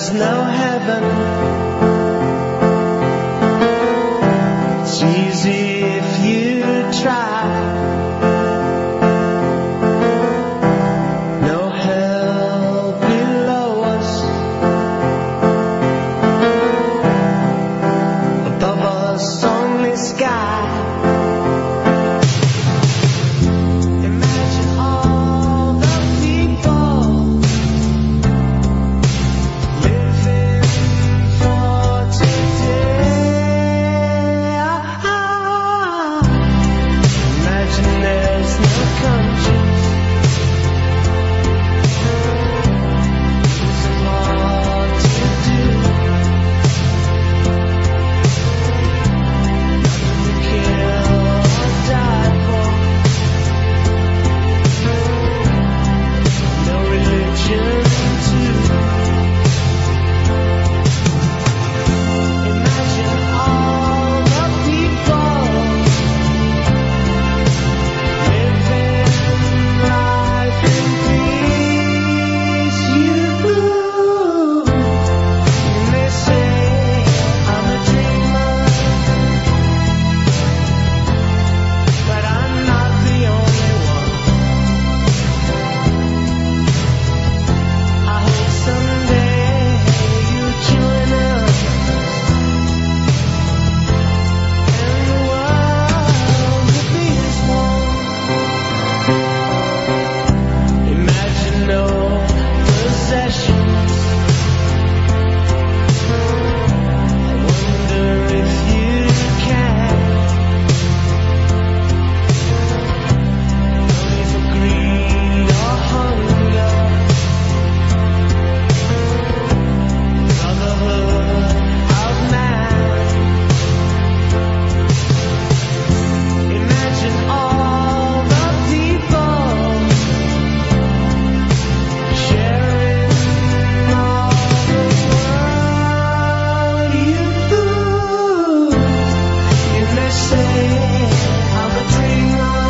there's no heaven. It's easy if you try. No hell below us, above us only sky. Imagine all the people living for today. Imagine there's no conscience. It's hard to do. Nothing to kill or die for. No religion too. Imagine all the people living life in peace. You may say I'm a dreamer, but I'm not the only one. I hope someday you join us, and the world will be as one. Imagine no possessions. I wonder if you can. No need for greed or hunger. Brotherhood of man. Imagine all the people sharing all the world. You may say I'm a dreamer,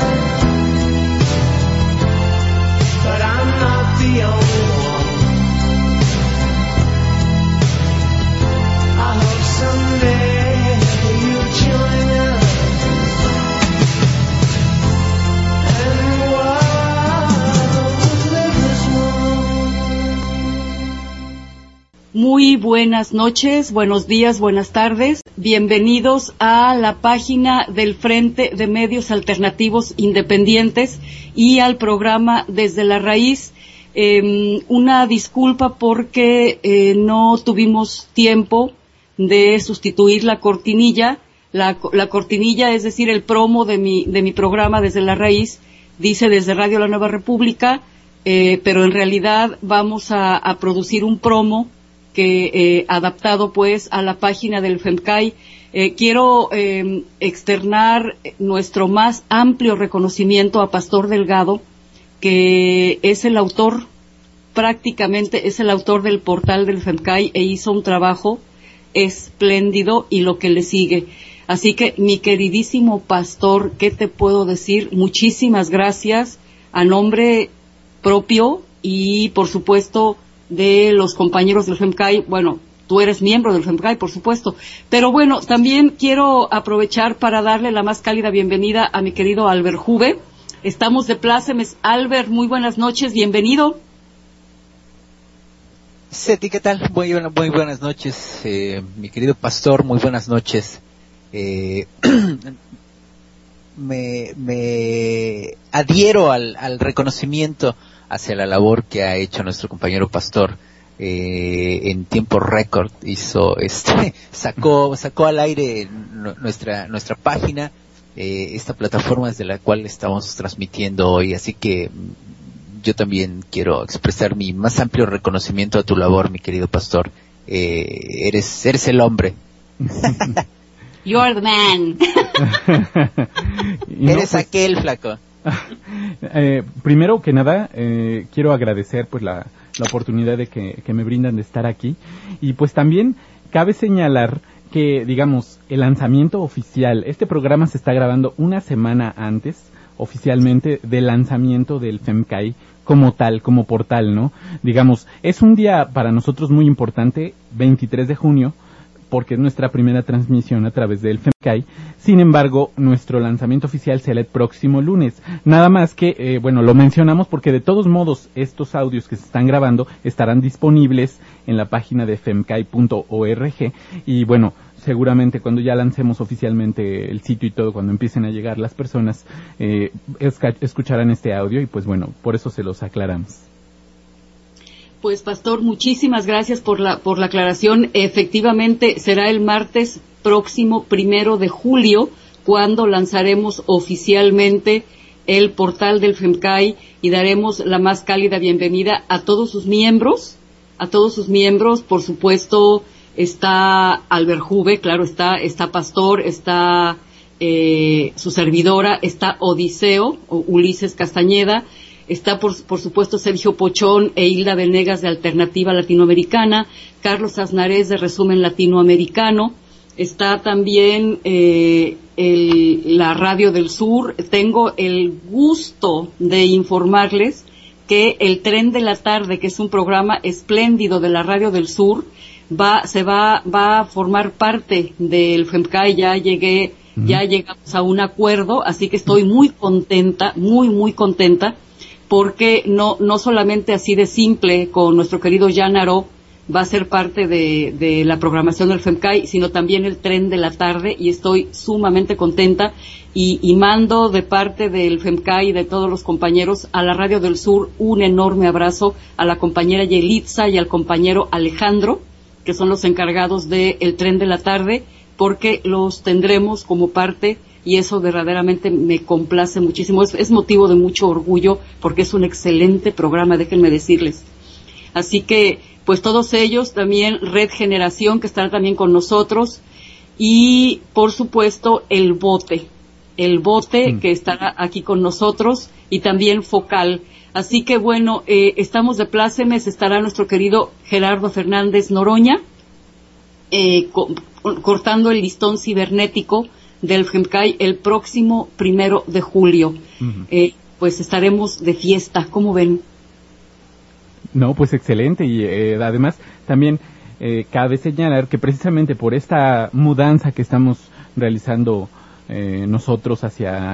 but I'm not the only one. I hope someday you join us, and the world will live as one. Muy buenas noches, buenos días, buenas tardes. Bienvenidos a la página del Frente de Medios Alternativos Independientes y al programa Desde la Raíz. Una disculpa porque no tuvimos tiempo de sustituir la cortinilla. La cortinilla, es decir, el promo de mi programa Desde la Raíz, dice desde Radio La Nueva República, pero en realidad vamos a producir un promo que adaptado pues a la página del FEMCAI. Quiero externar nuestro más amplio reconocimiento a Pastor Delgado, que es el autor, prácticamente es el autor del portal del FEMCAI e hizo un trabajo espléndido y lo que le sigue. Así que, mi queridísimo Pastor, ¿qué te puedo decir? Muchísimas gracias a nombre propio y, por supuesto, de los compañeros del FEMCAI. Bueno, tú eres miembro del FEMCAI, por supuesto. Pero bueno, también quiero aprovechar para darle la más cálida bienvenida a mi querido Albert Juve. Estamos de plácemes. Albert, muy buenas noches, bienvenido. Seti, ¿qué tal? Muy buenas noches, mi querido Pastor, muy buenas noches. Me adhiero al reconocimiento hacia la labor que ha hecho nuestro compañero Pastor. En tiempo récord sacó al aire nuestra página, esta plataforma desde la cual estamos transmitiendo hoy, así que yo también quiero expresar mi más amplio reconocimiento a tu labor, mi querido Pastor. Eres el hombre. You are the man. Eres aquel flaco. Primero que nada, quiero agradecer pues la oportunidad de que me brindan de estar aquí, y pues también cabe señalar que, digamos, el lanzamiento oficial, este programa se está grabando una semana antes, oficialmente del lanzamiento del FEMCAI como tal, como portal, ¿no? Digamos, es un día para nosotros muy importante, 23 de junio, porque es nuestra primera transmisión a través del FEMCAI. Sin embargo, nuestro lanzamiento oficial será el próximo lunes. Nada más que, bueno, lo mencionamos porque de todos modos estos audios que se están grabando estarán disponibles en la página de femcai.org y bueno, seguramente cuando ya lancemos oficialmente el sitio y todo, cuando empiecen a llegar las personas, escucharán este audio y pues bueno, por eso se los aclaramos. Pues Pastor, muchísimas gracias por la aclaración. Efectivamente será el martes próximo 1 de julio cuando lanzaremos oficialmente el portal del FEMCAI y daremos la más cálida bienvenida a todos sus miembros. Por supuesto está Albert Juve, claro, está Pastor, está su servidora, está Odiseo, Ulises Castañeda. Está, por supuesto, Sergio Pochón e Hilda Venegas de Alternativa Latinoamericana, Carlos Aznarés de Resumen Latinoamericano, está también la Radio del Sur. Tengo el gusto de informarles que el Tren de la Tarde, que es un programa espléndido de la Radio del Sur, va a formar parte del FEMCAI. Ya llegamos a un acuerdo, así que estoy muy contenta, muy contenta, porque no solamente así de simple con nuestro querido Jan Aró va a ser parte de la programación del FEMCAI, sino también el Tren de la Tarde, y estoy sumamente contenta y mando de parte del FEMCAI y de todos los compañeros a la Radio del Sur un enorme abrazo a la compañera Yelitza y al compañero Alejandro, que son los encargados del Tren de la Tarde, porque los tendremos como parte y eso verdaderamente me complace muchísimo. Es motivo de mucho orgullo porque es un excelente programa, déjenme decirles. Así que, pues todos ellos, también Red Generación, que estará también con nosotros, y por supuesto el Bote que estará aquí con nosotros, y también Focal. Así que bueno, estamos de plácemes, estará nuestro querido Gerardo Fernández Noroña, cortando el listón cibernético del FEMCAI el próximo 1 de julio. Pues estaremos de fiesta, ¿cómo ven? No, pues excelente, y además también cabe señalar que precisamente por esta mudanza que estamos realizando nosotros hacia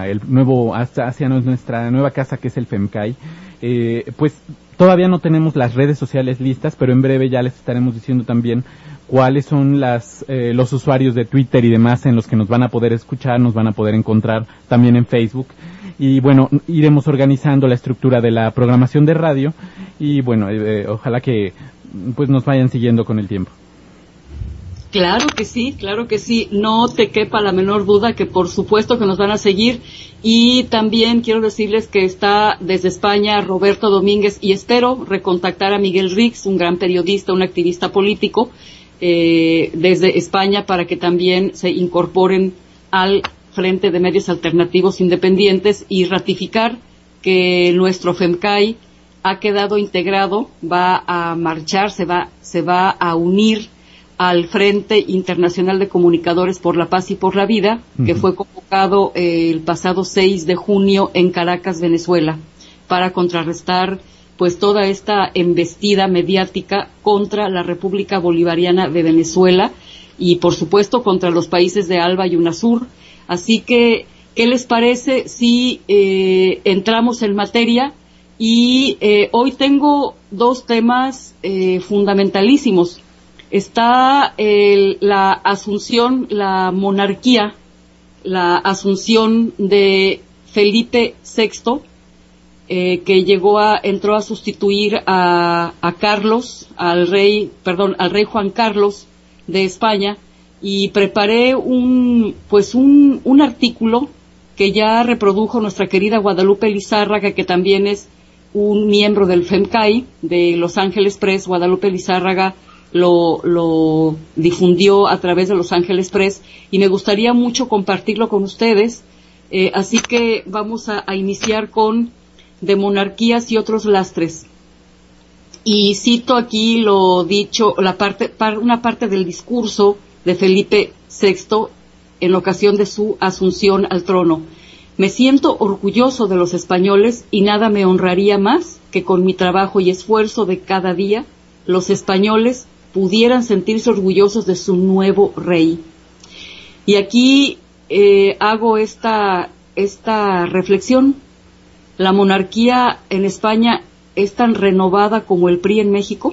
nuestra nueva casa, que es el FEMCAI, pues todavía no tenemos las redes sociales listas, pero en breve ya les estaremos diciendo también cuáles son los usuarios de Twitter y demás en los que nos van a poder escuchar, nos van a poder encontrar también en Facebook. Y bueno, iremos organizando la estructura de la programación de radio y bueno, ojalá que pues nos vayan siguiendo con el tiempo. Claro que sí, no te quepa la menor duda que por supuesto que nos van a seguir. Y también quiero decirles que está desde España Roberto Domínguez, y espero recontactar a Miguel Rix, un gran periodista, un activista político, desde España, para que también se incorporen al Frente de Medios Alternativos Independientes y ratificar que nuestro FEMCAI ha quedado integrado, va a marchar, se va a unir al Frente Internacional de Comunicadores por la Paz y por la Vida, que fue convocado el pasado 6 de junio en Caracas, Venezuela, para contrarrestar pues toda esta embestida mediática contra la República Bolivariana de Venezuela y por supuesto contra los países de ALBA y UNASUR. Así que, ¿qué les parece si entramos en materia? Y hoy tengo dos temas fundamentalísimos. Está la asunción, la monarquía, la asunción de Felipe VI, que entró a sustituir a Carlos, al rey Juan Carlos de España, y preparé un artículo que ya reprodujo nuestra querida Guadalupe Lizárraga, que también es un miembro del FEMCAI de Los Ángeles Press. Guadalupe Lizárraga lo difundió a través de Los Ángeles Press y me gustaría mucho compartirlo con ustedes, así que vamos a iniciar con de monarquías y otros lastres. Y cito aquí lo dicho, una parte del discurso de Felipe VI en ocasión de su asunción al trono. Me siento orgulloso de los españoles y nada me honraría más que con mi trabajo y esfuerzo de cada día los españoles pudieran sentirse orgullosos de su nuevo rey. Y aquí hago esta reflexión. ¿La monarquía en España es tan renovada como el PRI en México?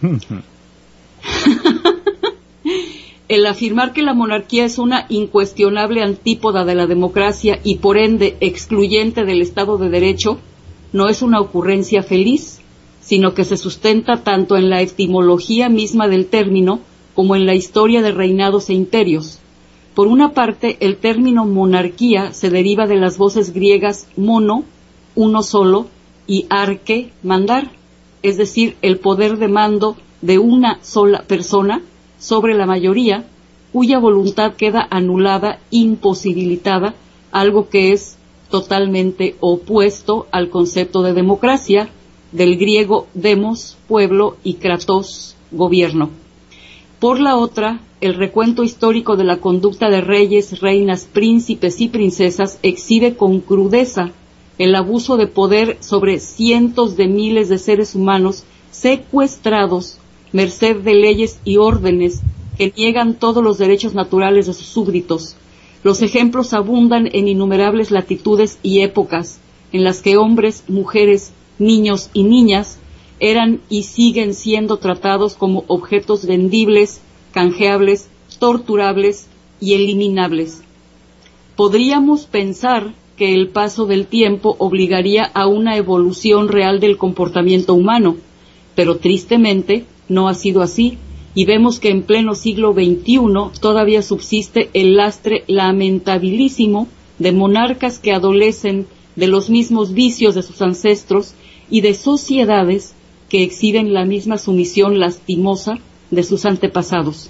El afirmar que la monarquía es una incuestionable antípoda de la democracia y por ende excluyente del Estado de Derecho no es una ocurrencia feliz, sino que se sustenta tanto en la etimología misma del término como en la historia de reinados e imperios. Por una parte, el término monarquía se deriva de las voces griegas mono, uno solo, y arque, mandar, es decir, el poder de mando de una sola persona sobre la mayoría, cuya voluntad queda anulada, imposibilitada, algo que es totalmente opuesto al concepto de democracia, del griego demos, pueblo, y kratos, gobierno. Por la otra, el recuento histórico de la conducta de reyes, reinas, príncipes y princesas exhibe con crudeza el abuso de poder sobre cientos de miles de seres humanos secuestrados merced de leyes y órdenes que niegan todos los derechos naturales de sus súbditos. Los ejemplos abundan en innumerables latitudes y épocas en las que hombres, mujeres, niños y niñas eran y siguen siendo tratados como objetos vendibles, canjeables, torturables y eliminables. Podríamos pensar que el paso del tiempo obligaría a una evolución real del comportamiento humano, pero tristemente no ha sido así, y vemos que en pleno siglo XXI todavía subsiste el lastre lamentabilísimo de monarcas que adolecen de los mismos vicios de sus ancestros y de sociedades que exhiben la misma sumisión lastimosa de sus antepasados.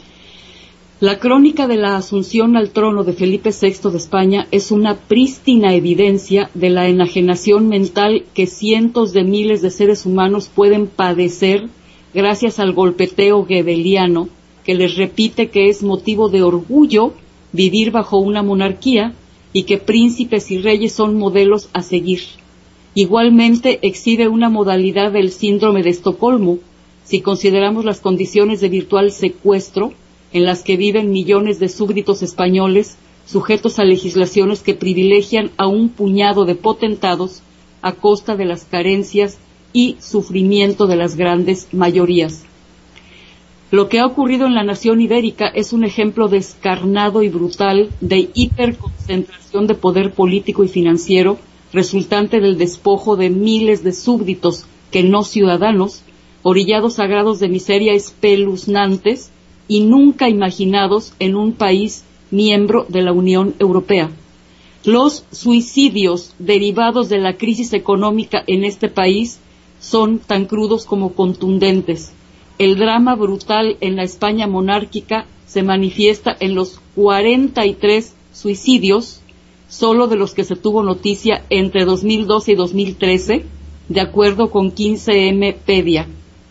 La crónica de la asunción al trono de Felipe VI de España es una prístina evidencia de la enajenación mental que cientos de miles de seres humanos pueden padecer gracias al golpeteo goebbeliano que les repite que es motivo de orgullo vivir bajo una monarquía y que príncipes y reyes son modelos a seguir. Igualmente exhibe una modalidad del síndrome de Estocolmo, si consideramos las condiciones de virtual secuestro en las que viven millones de súbditos españoles sujetos a legislaciones que privilegian a un puñado de potentados a costa de las carencias y sufrimiento de las grandes mayorías. Lo que ha ocurrido en la nación ibérica es un ejemplo descarnado y brutal de hiperconcentración de poder político y financiero resultante del despojo de miles de súbditos que no ciudadanos, orillados a grados de miseria espeluznantes y nunca imaginados en un país miembro de la Unión Europea. Los suicidios derivados de la crisis económica en este país son tan crudos como contundentes. El drama brutal en la España monárquica se manifiesta en los 43 suicidios, solo de los que se tuvo noticia entre 2012 y 2013, de acuerdo con 15Mpedia.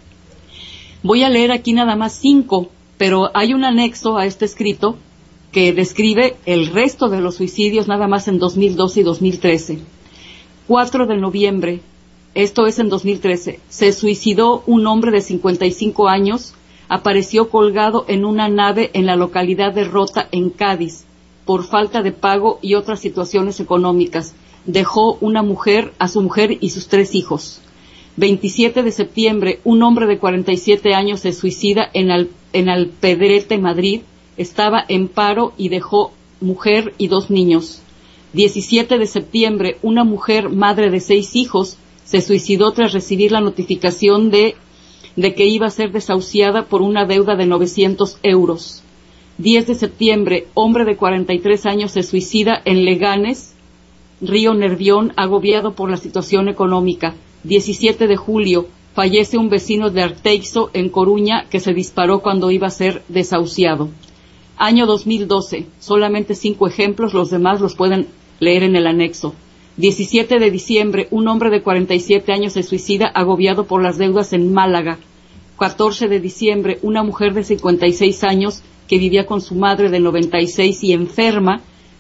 Voy a leer aquí nada más 5, pero hay un anexo a este escrito que describe el resto de los suicidios nada más en 2012 y 2013. 4 de noviembre, esto es en 2013, se suicidó un hombre de 55 años, apareció colgado en una nave en la localidad de Rota, en Cádiz, por falta de pago y otras situaciones económicas. Dejó a su mujer y sus 3 hijos. 27 de septiembre, un hombre de 47 años se suicida en Alpedrete, Madrid. Estaba en paro y dejó mujer y 2 niños. 17 de septiembre, una mujer, madre de 6 hijos, se suicidó tras recibir la notificación de que iba a ser desahuciada por una deuda de 900 euros. 10 de septiembre, hombre de 43 años se suicida en Leganes, Río Nervión, agobiado por la situación económica. 17 de julio, fallece un vecino de Arteixo, en Coruña, que se disparó cuando iba a ser desahuciado. Año 2012, solamente 5 ejemplos, los demás los pueden leer en el anexo. 17 de diciembre, un hombre de 47 años se suicida agobiado por las deudas en Málaga. 14 de diciembre, una mujer de 56 años que vivía con su madre de 96 y enferma,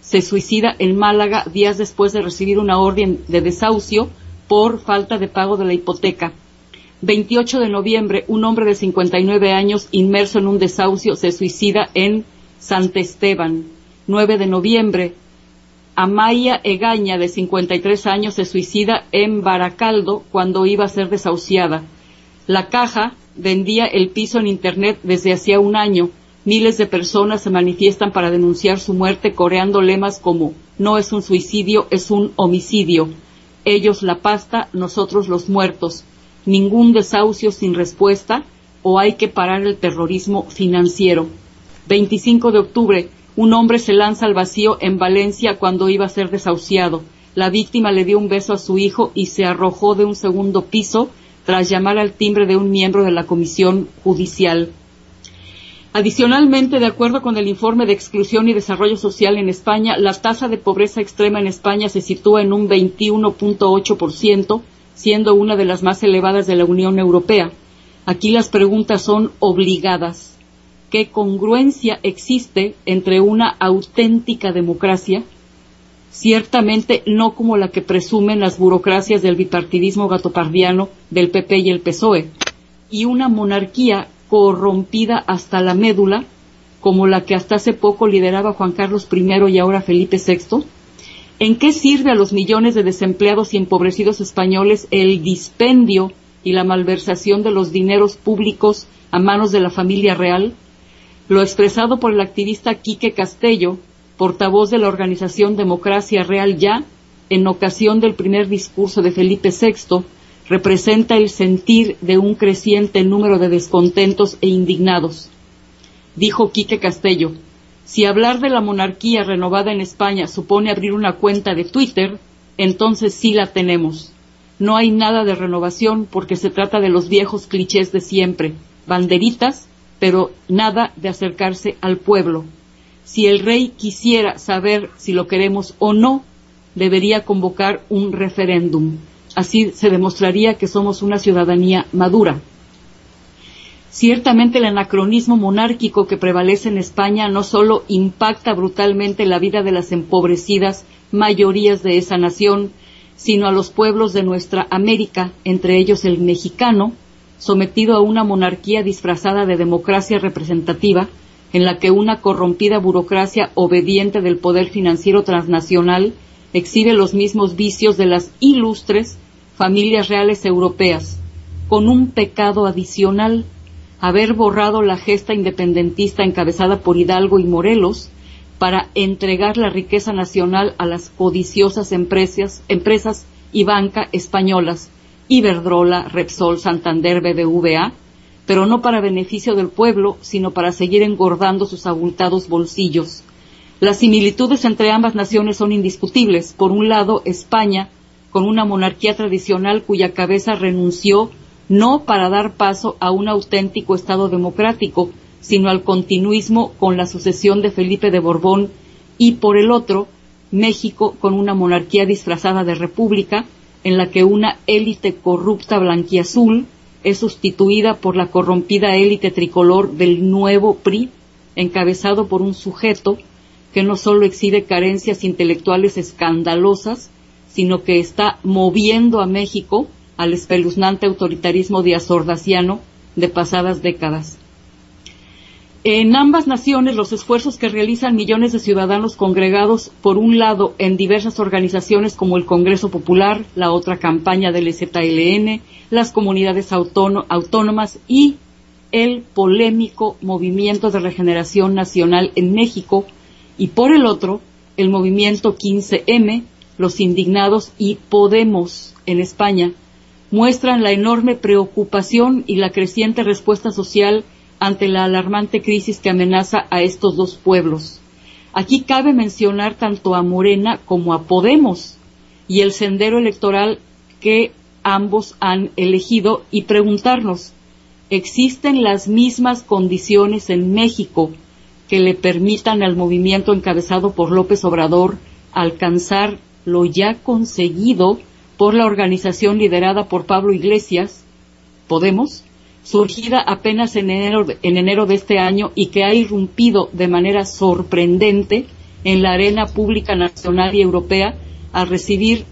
se suicida en Málaga días después de recibir una orden de desahucio por falta de pago de la hipoteca. 28 de noviembre, un hombre de 59 años inmerso en un desahucio se suicida en Sant Esteban. 9 de noviembre, Amaya Egaña, de 53 años, se suicida en Baracaldo cuando iba a ser desahuciada. La Caja vendía el piso en Internet desde hacía un año. Miles de personas se manifiestan para denunciar su muerte coreando lemas como «No es un suicidio, es un homicidio». Ellos la pasta, nosotros los muertos. Ningún desahucio sin respuesta o hay que parar el terrorismo financiero. 25 de octubre, un hombre se lanza al vacío en Valencia cuando iba a ser desahuciado. La víctima le dio un beso a su hijo y se arrojó de un segundo piso tras llamar al timbre de un miembro de la Comisión Judicial. Adicionalmente, de acuerdo con el informe de Exclusión y Desarrollo Social en España, la tasa de pobreza extrema en España se sitúa en un 21.8%, siendo una de las más elevadas de la Unión Europea. Aquí las preguntas son obligadas. ¿Qué congruencia existe entre una auténtica democracia? Ciertamente no como la que presumen las burocracias del bipartidismo gatopardiano del PP y el PSOE, y una monarquía corrompida hasta la médula, como la que hasta hace poco lideraba Juan Carlos I y ahora Felipe VI? ¿En qué sirve a los millones de desempleados y empobrecidos españoles el dispendio y la malversación de los dineros públicos a manos de la familia real? Lo expresado por el activista Quique Castello, portavoz de la organización Democracia Real Ya, en ocasión del primer discurso de Felipe VI, representa el sentir de un creciente número de descontentos e indignados. Dijo Quique Castello: si hablar de la monarquía renovada en España supone abrir una cuenta de Twitter, entonces sí la tenemos. No hay nada de renovación porque se trata de los viejos clichés de siempre, banderitas, pero nada de acercarse al pueblo. Si el rey quisiera saber si lo queremos o no, debería convocar un referéndum. Así se demostraría que somos una ciudadanía madura. Ciertamente el anacronismo monárquico que prevalece en España no solo impacta brutalmente la vida de las empobrecidas mayorías de esa nación, sino a los pueblos de nuestra América, entre ellos el mexicano, sometido a una monarquía disfrazada de democracia representativa, en la que una corrompida burocracia obediente del poder financiero transnacional exhibe los mismos vicios de las ilustres familias reales europeas, con un pecado adicional: haber borrado la gesta independentista encabezada por Hidalgo y Morelos para entregar la riqueza nacional a las codiciosas empresas y banca españolas, Iberdrola, Repsol, Santander, BBVA, pero no para beneficio del pueblo, sino para seguir engordando sus abultados bolsillos. Las similitudes entre ambas naciones son indiscutibles. Por un lado, España, con una monarquía tradicional cuya cabeza renunció no para dar paso a un auténtico Estado democrático, sino al continuismo con la sucesión de Felipe de Borbón, y por el otro, México, con una monarquía disfrazada de república, en la que una élite corrupta blanquiazul es sustituida por la corrompida élite tricolor del nuevo PRI, encabezado por un sujeto que no solo exhibe carencias intelectuales escandalosas, sino que está moviendo a México al espeluznante autoritarismo diazordaciano de pasadas décadas. En ambas naciones, los esfuerzos que realizan millones de ciudadanos congregados, por un lado, en diversas organizaciones como el Congreso Popular, la otra campaña del EZLN, las comunidades autónomas y el polémico Movimiento de Regeneración Nacional en México, y por el otro, el movimiento 15M, los indignados y Podemos en España, muestran la enorme preocupación y la creciente respuesta social ante la alarmante crisis que amenaza a estos dos pueblos. Aquí cabe mencionar tanto a Morena como a Podemos y el sendero electoral que ambos han elegido y preguntarnos: ¿existen las mismas condiciones en México que le permitan al movimiento encabezado por López Obrador alcanzar lo ya conseguido por la organización liderada por Pablo Iglesias, Podemos, surgida apenas en enero de este año y que ha irrumpido de manera sorprendente en la arena pública nacional y europea al recibir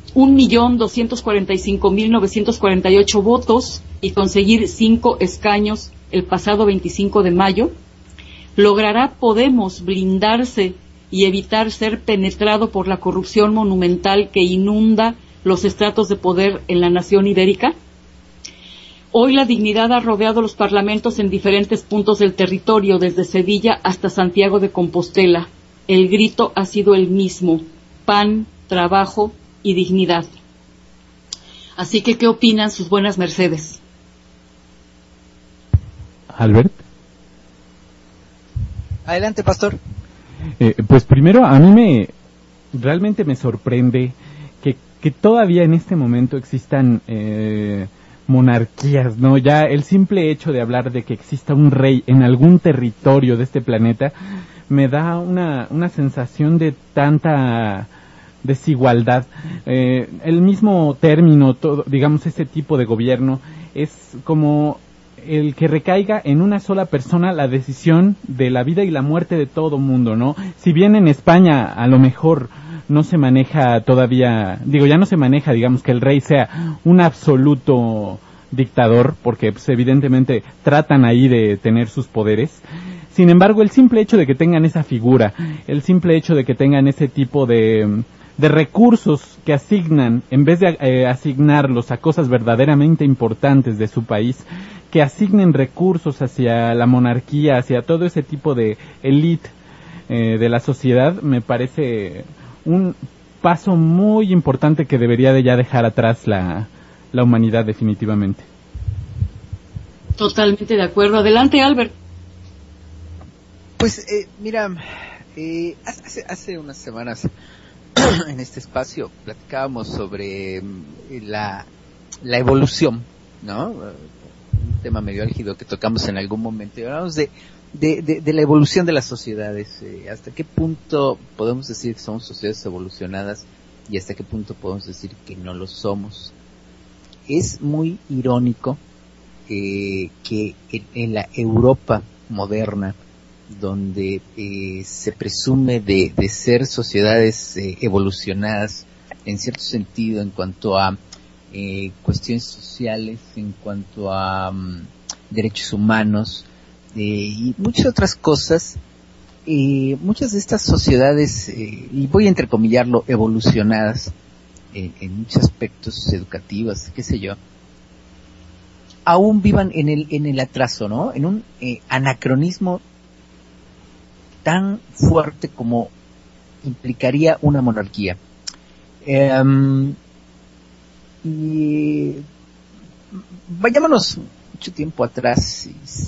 1.245.948 votos y conseguir 5 escaños el pasado 25 de mayo? ¿Logrará Podemos blindarse y evitar ser penetrado por la corrupción monumental que inunda los estratos de poder en la nación ibérica? Hoy la dignidad ha rodeado los parlamentos en diferentes puntos del territorio, desde Sevilla hasta Santiago de Compostela. El grito ha sido el mismo: pan, trabajo y dignidad. Así que, ¿qué opinan sus buenas mercedes? Albert. Adelante, pastor. Pues primero, a mí realmente me sorprende que todavía en este momento existan monarquías, ¿no? Ya el simple hecho de hablar de que exista un rey en algún territorio de este planeta me da una sensación de tanta desigualdad. El mismo término, digamos, ese tipo de gobierno es como el que recaiga en una sola persona la decisión de la vida y la muerte de todo mundo, ¿no? Si bien en España a lo mejor no se maneja todavía, ya no se maneja, digamos, que el rey sea un absoluto dictador, porque pues, evidentemente tratan ahí de tener sus poderes. Sin embargo, el simple hecho de que tengan esa figura, el simple hecho de que tengan ese tipo de recursos que asignan, en vez de asignarlos a cosas verdaderamente importantes de su país, que asignen recursos hacia la monarquía, hacia todo ese tipo de élite de la sociedad, me parece un paso muy importante que debería de ya dejar atrás la humanidad definitivamente. Totalmente de acuerdo. Adelante, Albert. Pues mira, hace unas semanas en este espacio platicábamos sobre la evolución, ¿no? Un tema medio álgido que tocamos en algún momento. Y hablamos de la evolución de las sociedades. ¿Hasta qué punto podemos decir que somos sociedades evolucionadas y hasta qué punto podemos decir que no lo somos? Es muy irónico que en la Europa moderna, donde se presume de ser sociedades evolucionadas en cierto sentido en cuanto a cuestiones sociales, en cuanto a derechos humanos y muchas otras cosas, muchas de estas sociedades, y voy a entrecomillarlo, evolucionadas en muchos aspectos educativos, qué sé yo, aún vivan en el atraso, ¿no? En un anacronismo tan fuerte como implicaría una monarquía. Y vayámonos mucho tiempo atrás,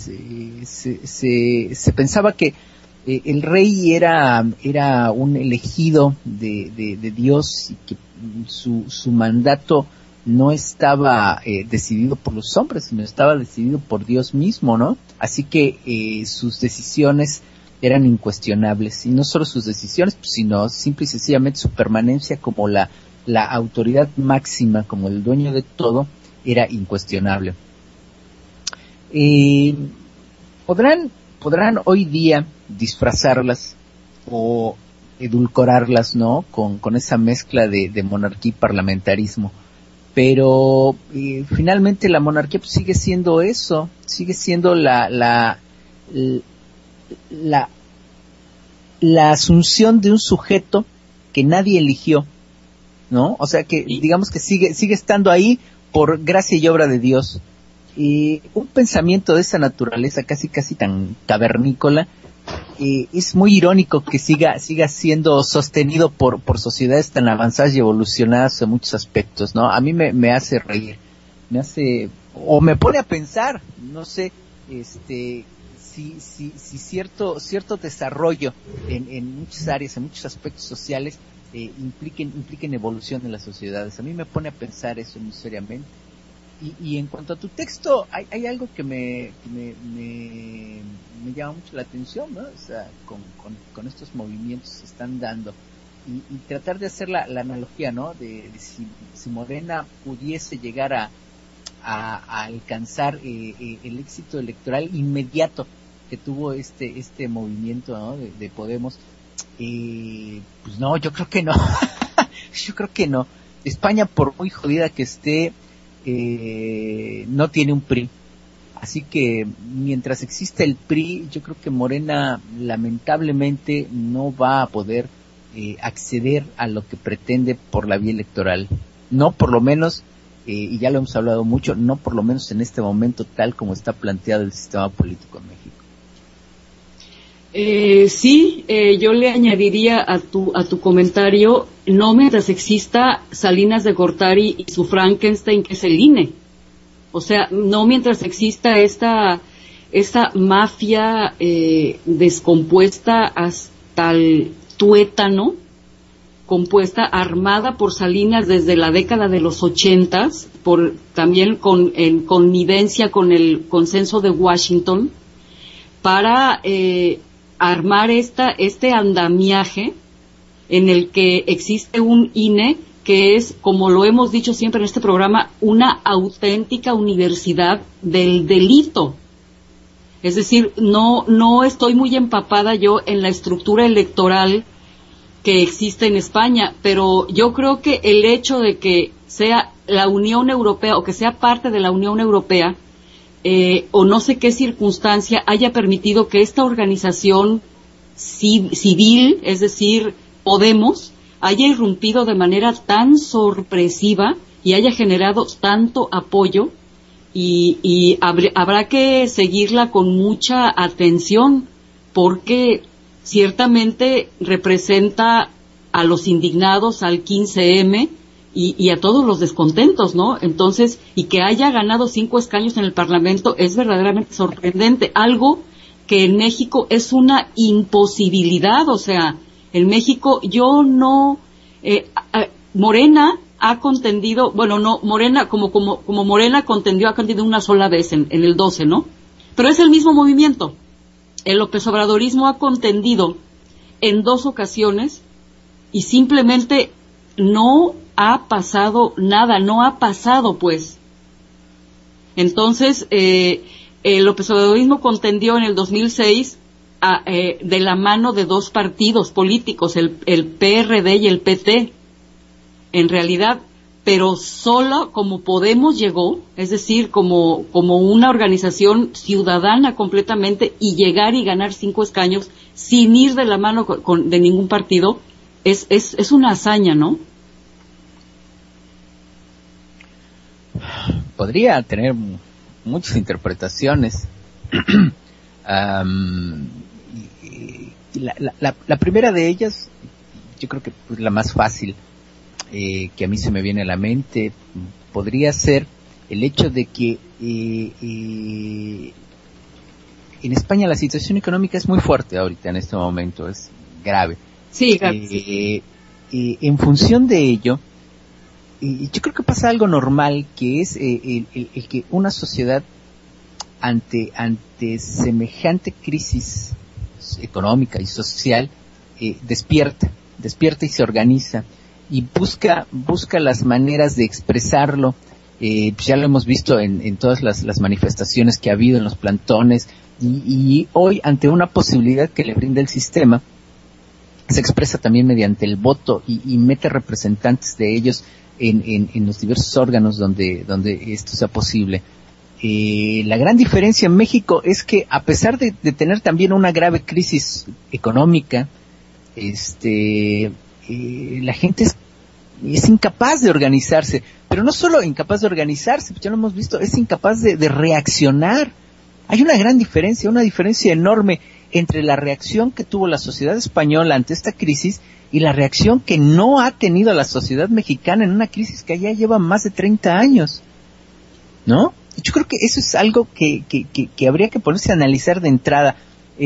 se pensaba que el rey era un elegido de Dios y que su mandato no estaba decidido por los hombres, sino estaba decidido por Dios mismo, ¿no? Así que sus decisiones eran incuestionables, y no solo sus decisiones, sino simple y sencillamente su permanencia como la autoridad máxima, como el dueño de todo, era incuestionable. Podrán hoy día disfrazarlas o edulcorarlas, ¿no? Con esa mezcla de monarquía y parlamentarismo. Pero finalmente la monarquía pues, sigue siendo eso, sigue siendo la asunción de un sujeto que nadie eligió, ¿no? O sea que digamos que sigue estando ahí por gracia y obra de Dios. Y un pensamiento de esa naturaleza casi tan cavernícola es muy irónico que siga siendo sostenido por sociedades tan avanzadas y evolucionadas en muchos aspectos, ¿no? A mí me hace reír, o me pone a pensar, no sé, si cierto desarrollo en muchas áreas, en muchos aspectos sociales impliquen evolución en las sociedades. A mí me pone a pensar eso muy seriamente. Y en cuanto a tu texto, hay algo que me llama mucho la atención, ¿no? O sea, con estos movimientos se están dando. Y tratar de hacer la analogía, ¿no? De si Morena pudiese llegar a alcanzar el éxito electoral inmediato que tuvo este movimiento, ¿no? de Podemos, Pues no, yo creo que no. Yo creo que no. España, por muy jodida que esté, no tiene un PRI. Así que mientras existe el PRI, yo creo que Morena lamentablemente no va a poder acceder a lo que pretende por la vía electoral. No por lo menos, y ya lo hemos hablado mucho, no por lo menos en este momento tal como está planteado el sistema político en México. Sí, yo le añadiría a tu comentario, no mientras exista Salinas de Gortari y su Frankenstein, que es el INE. O sea, no mientras exista esta mafia descompuesta hasta el tuétano, compuesta, armada por Salinas desde la década de los 80s, también en connivencia con el consenso de Washington, para armar este andamiaje en el que existe un INE que es, como lo hemos dicho siempre en este programa, una auténtica universidad del delito. Es decir, no estoy muy empapada yo en la estructura electoral que existe en España, pero yo creo que el hecho de que sea la Unión Europea o que sea parte de la Unión Europea, o no sé qué circunstancia haya permitido que esta organización civil, es decir, Podemos, haya irrumpido de manera tan sorpresiva y haya generado tanto apoyo, y habrá que seguirla con mucha atención, porque ciertamente representa a los indignados, al 15M y a todos los descontentos, ¿no? Entonces, y que haya ganado 5 escaños en el Parlamento es verdaderamente sorprendente, algo que en México es una imposibilidad. O sea, en México Morena ha contendido, bueno, no, Morena, como Morena ha contendido una sola vez en el 12, ¿no? Pero es el mismo movimiento. El López Obradorismo ha contendido en 2 ocasiones y simplemente no ha pasado nada, no ha pasado, pues. Entonces, el López Obradorismo contendió en el 2006 de la mano de 2 partidos políticos, el PRD y el PT, en realidad, pero solo como Podemos llegó, es decir, como una organización ciudadana completamente, y llegar y ganar 5 escaños sin ir de la mano de ningún partido, es una hazaña, ¿no? Podría tener muchas interpretaciones. La primera de ellas, yo creo que la más fácil, que a mí se me viene a la mente, podría ser el hecho de que en España la situación económica es muy fuerte ahorita, en este momento, es grave. Sí, en función de ello, yo creo que pasa algo normal, que es el que una sociedad ante semejante crisis económica y social despierta y se organiza y busca las maneras de expresarlo. Pues ya lo hemos visto en todas las manifestaciones que ha habido, en los plantones, y hoy, ante una posibilidad que le brinda el sistema, se expresa también mediante el voto y mete representantes de ellos en los diversos órganos donde esto sea posible. La gran diferencia en México es que, a pesar de tener también una grave crisis económica, la gente es incapaz de organizarse, pero no solo incapaz de organizarse, ya lo hemos visto, es incapaz de reaccionar. Hay una gran diferencia, una diferencia enorme entre la reacción que tuvo la sociedad española ante esta crisis y la reacción que no ha tenido la sociedad mexicana en una crisis que ya lleva más de 30 años, ¿no? Yo creo que eso es algo que habría que ponerse a analizar de entrada.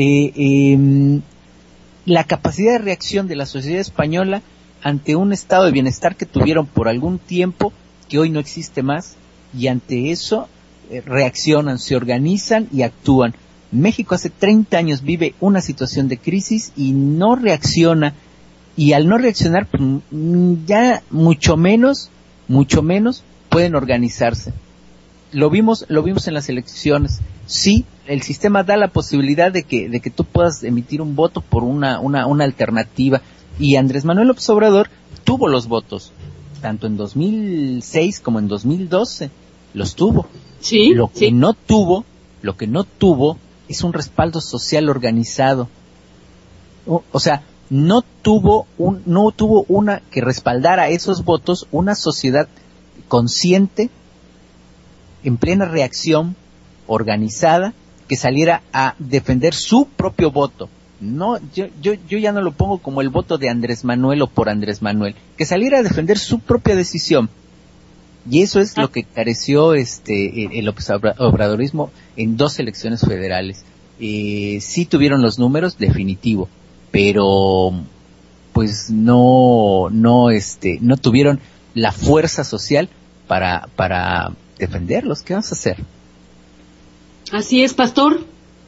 La capacidad de reacción de la sociedad española ante un estado de bienestar que tuvieron por algún tiempo, que hoy no existe más, y ante eso reaccionan, se organizan y actúan. México hace 30 años vive una situación de crisis y no reacciona, y al no reaccionar, ya mucho menos pueden organizarse. Lo vimos en las elecciones sí, el sistema da la posibilidad de que tú puedas emitir un voto por una alternativa, y Andrés Manuel López Obrador tuvo los votos, tanto en 2006 como en 2012, los tuvo. Sí, Lo que no tuvo es un respaldo social organizado. O sea, no tuvo una que respaldara esos votos, una sociedad consciente, en plena reacción, organizada, que saliera a defender su propio voto. No, yo ya no lo pongo como el voto de Andrés Manuel o por Andrés Manuel, que saliera a defender su propia decisión. Y eso es lo que careció el obradorismo en 2 elecciones federales. Sí tuvieron los números, definitivo, pero pues no tuvieron la fuerza social para defenderlos. ¿Qué vamos a hacer? Así es, Pastor.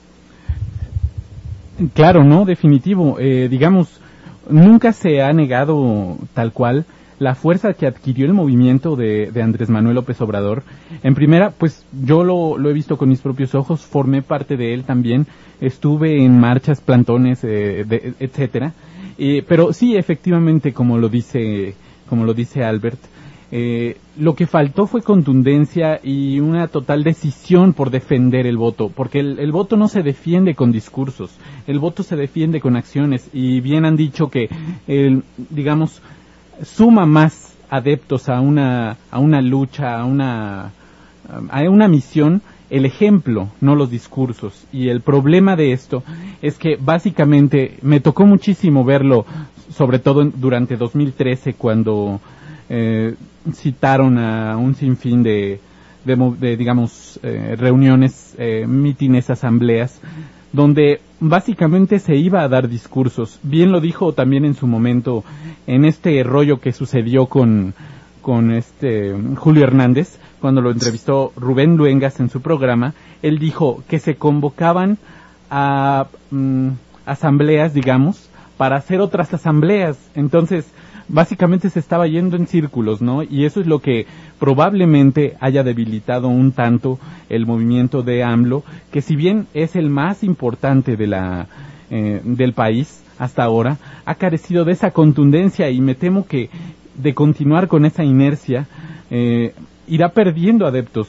Claro, no, definitivo. Digamos, nunca se ha negado tal cual la fuerza que adquirió el movimiento de Andrés Manuel López Obrador. En primera, pues yo lo he visto con mis propios ojos, formé parte de él también, estuve en marchas, plantones, etcétera. Pero sí, efectivamente, como lo dice Albert, lo que faltó fue contundencia y una total decisión por defender el voto, porque el voto no se defiende con discursos, el voto se defiende con acciones, y bien han dicho que, digamos, suma más adeptos a una lucha, a una misión, el ejemplo, no los discursos. Y el problema de esto es que básicamente me tocó muchísimo verlo, sobre todo durante 2013, cuando citaron a un sinfín de digamos, reuniones, mítines, asambleas, donde básicamente se iba a dar discursos. Bien lo dijo también en su momento, en este rollo que sucedió con Julio Hernández, cuando lo entrevistó Rubén Luengas en su programa. Él dijo que se convocaban a asambleas, digamos, para hacer otras asambleas. Entonces, básicamente se estaba yendo en círculos, ¿no? Y eso es lo que probablemente haya debilitado un tanto el movimiento de AMLO, que si bien es el más importante del país hasta ahora, ha carecido de esa contundencia, y me temo que de continuar con esa inercia irá perdiendo adeptos.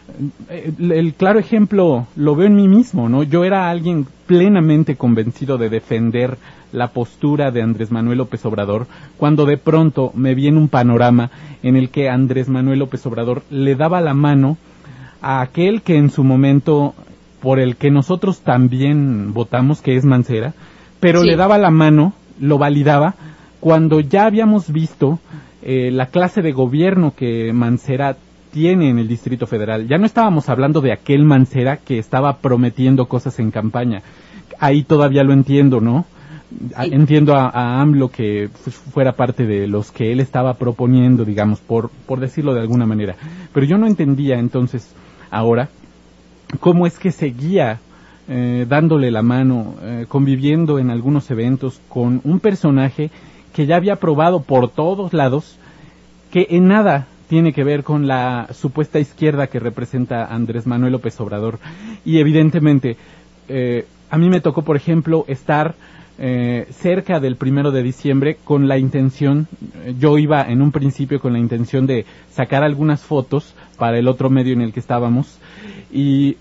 El claro ejemplo lo veo en mí mismo, ¿no? Yo era alguien plenamente convencido de defender la postura de Andrés Manuel López Obrador, cuando de pronto me vi en un panorama en el que Andrés Manuel López Obrador le daba la mano a aquel que en su momento, por el que nosotros también votamos, que es Mancera, pero sí, le daba la mano, lo validaba, cuando ya habíamos visto la clase de gobierno que Mancera tiene en el Distrito Federal. Ya no estábamos hablando de aquel Mancera que estaba prometiendo cosas en campaña. Ahí todavía lo entiendo, ¿no? Sí. Entiendo a AMLO que fuera parte de los que él estaba proponiendo, digamos, por decirlo de alguna manera. Pero yo no entendía entonces ahora cómo es que seguía dándole la mano, conviviendo en algunos eventos con un personaje que ya había probado por todos lados que en nada tiene que ver con la supuesta izquierda que representa Andrés Manuel López Obrador. Y evidentemente, a mí me tocó, por ejemplo, estar cerca del 1 de diciembre con la intención, yo iba en un principio con la intención de sacar algunas fotos para el otro medio en el que estábamos, y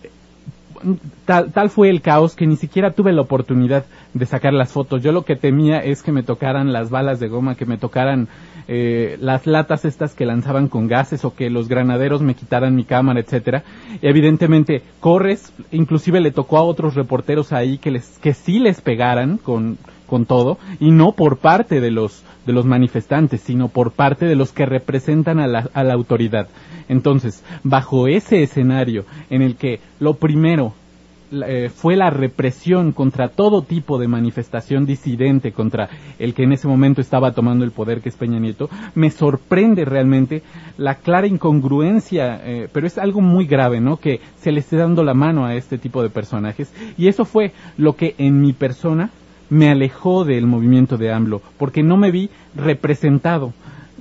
tal fue el caos que ni siquiera tuve la oportunidad de sacar las fotos. Yo lo que temía es que me tocaran las balas de goma, que me tocaran las latas estas que lanzaban con gases, o que los granaderos me quitaran mi cámara, etcétera. Evidentemente corres, inclusive le tocó a otros reporteros ahí que sí les pegaran con todo, y no por parte de los manifestantes, sino por parte de los que representan a la autoridad. Entonces, bajo ese escenario en el que lo primero fue la represión contra todo tipo de manifestación disidente contra el que en ese momento estaba tomando el poder, que es Peña Nieto, me sorprende realmente la clara incongruencia, pero es algo muy grave, ¿no?, que se le esté dando la mano a este tipo de personajes, y eso fue lo que en mi persona me alejó del movimiento de AMLO, porque no me vi representado.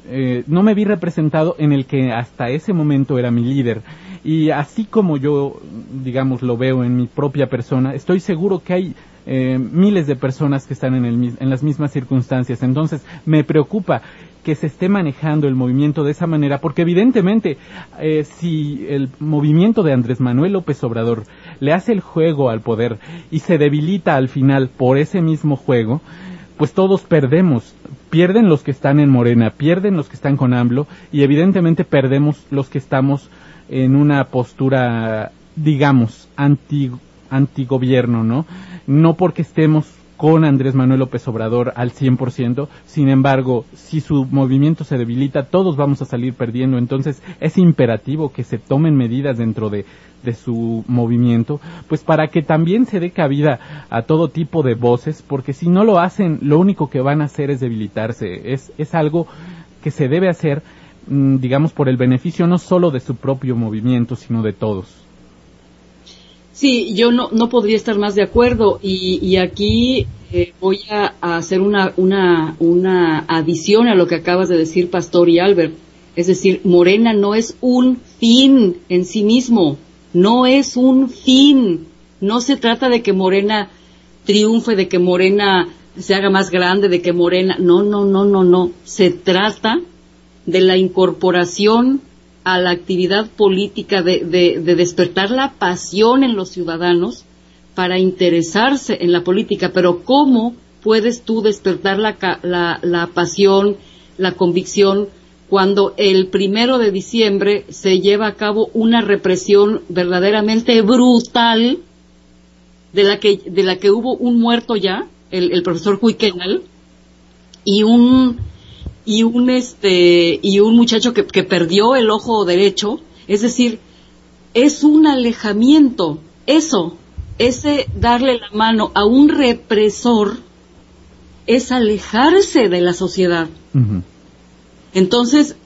no me vi representado en el que hasta ese momento era mi líder. Y así como yo, digamos, lo veo en mi propia persona, estoy seguro que hay miles de personas que están en las mismas circunstancias. Entonces, me preocupa que se esté manejando el movimiento de esa manera, porque evidentemente, si el movimiento de Andrés Manuel López Obrador le hace el juego al poder y se debilita al final por ese mismo juego, pues todos perdemos. Pierden los que están en Morena, pierden los que están con AMLO, y evidentemente perdemos los que estamos en una postura, digamos, antigobierno, ¿no? No porque estemos con Andrés Manuel López Obrador al 100%, sin embargo, si su movimiento se debilita, todos vamos a salir perdiendo. Entonces es imperativo que se tomen medidas dentro de su movimiento, pues para que también se dé cabida a todo tipo de voces, porque si no lo hacen, lo único que van a hacer es debilitarse. Es algo que se debe hacer, digamos, por el beneficio no solo de su propio movimiento, sino de todos. Sí, yo no podría estar más de acuerdo, y aquí voy a hacer una adición a lo que acabas de decir, Pastor y Albert. Es decir, Morena no es un fin en sí mismo, no es un fin. No se trata de que Morena triunfe, de que Morena se haga más grande, de que Morena... No. Se trata de la incorporación a la actividad política, de despertar la pasión en los ciudadanos para interesarse en la política. Pero ¿cómo puedes tú despertar la pasión, la convicción, cuando el 1 de diciembre se lleva a cabo una represión verdaderamente brutal, de la que hubo un muerto ya, el profesor Huiquenal, y un muchacho que perdió el ojo derecho? Es decir, es un alejamiento. Ese darle la mano a un represor es alejarse de la sociedad. Uh-huh. Entonces,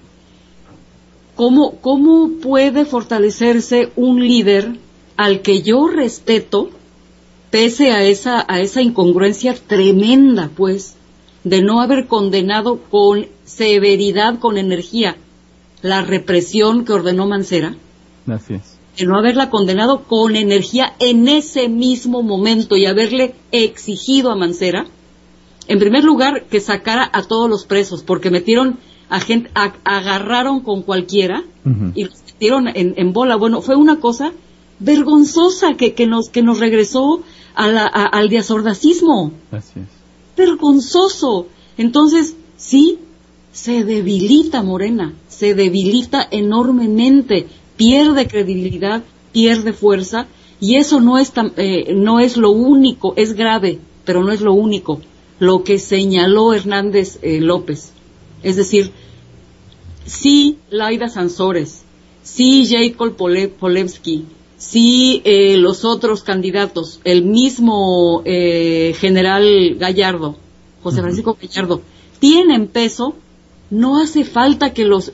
¿cómo puede fortalecerse un líder al que yo respeto, pese a esa incongruencia tremenda, pues, de no haber condenado con severidad, con energía, la represión que ordenó Mancera? Así es. De no haberla condenado con energía en ese mismo momento y haberle exigido a Mancera, en primer lugar, que sacara a todos los presos, porque metieron a gente, agarraron con cualquiera, uh-huh, y los metieron en bola. Bueno, fue una cosa vergonzosa que nos regresó al diazordacismo. Así es. Vergonzoso. Entonces, sí, se debilita Morena, se debilita enormemente, pierde credibilidad, pierde fuerza, y eso no es lo único. Es grave, pero no es lo único lo que señaló Hernández López. Es decir, sí Laida Sansores, sí Jacob Polewski, sí los otros candidatos, el mismo general Gallardo, José Francisco Gallardo, tienen peso. No hace falta que los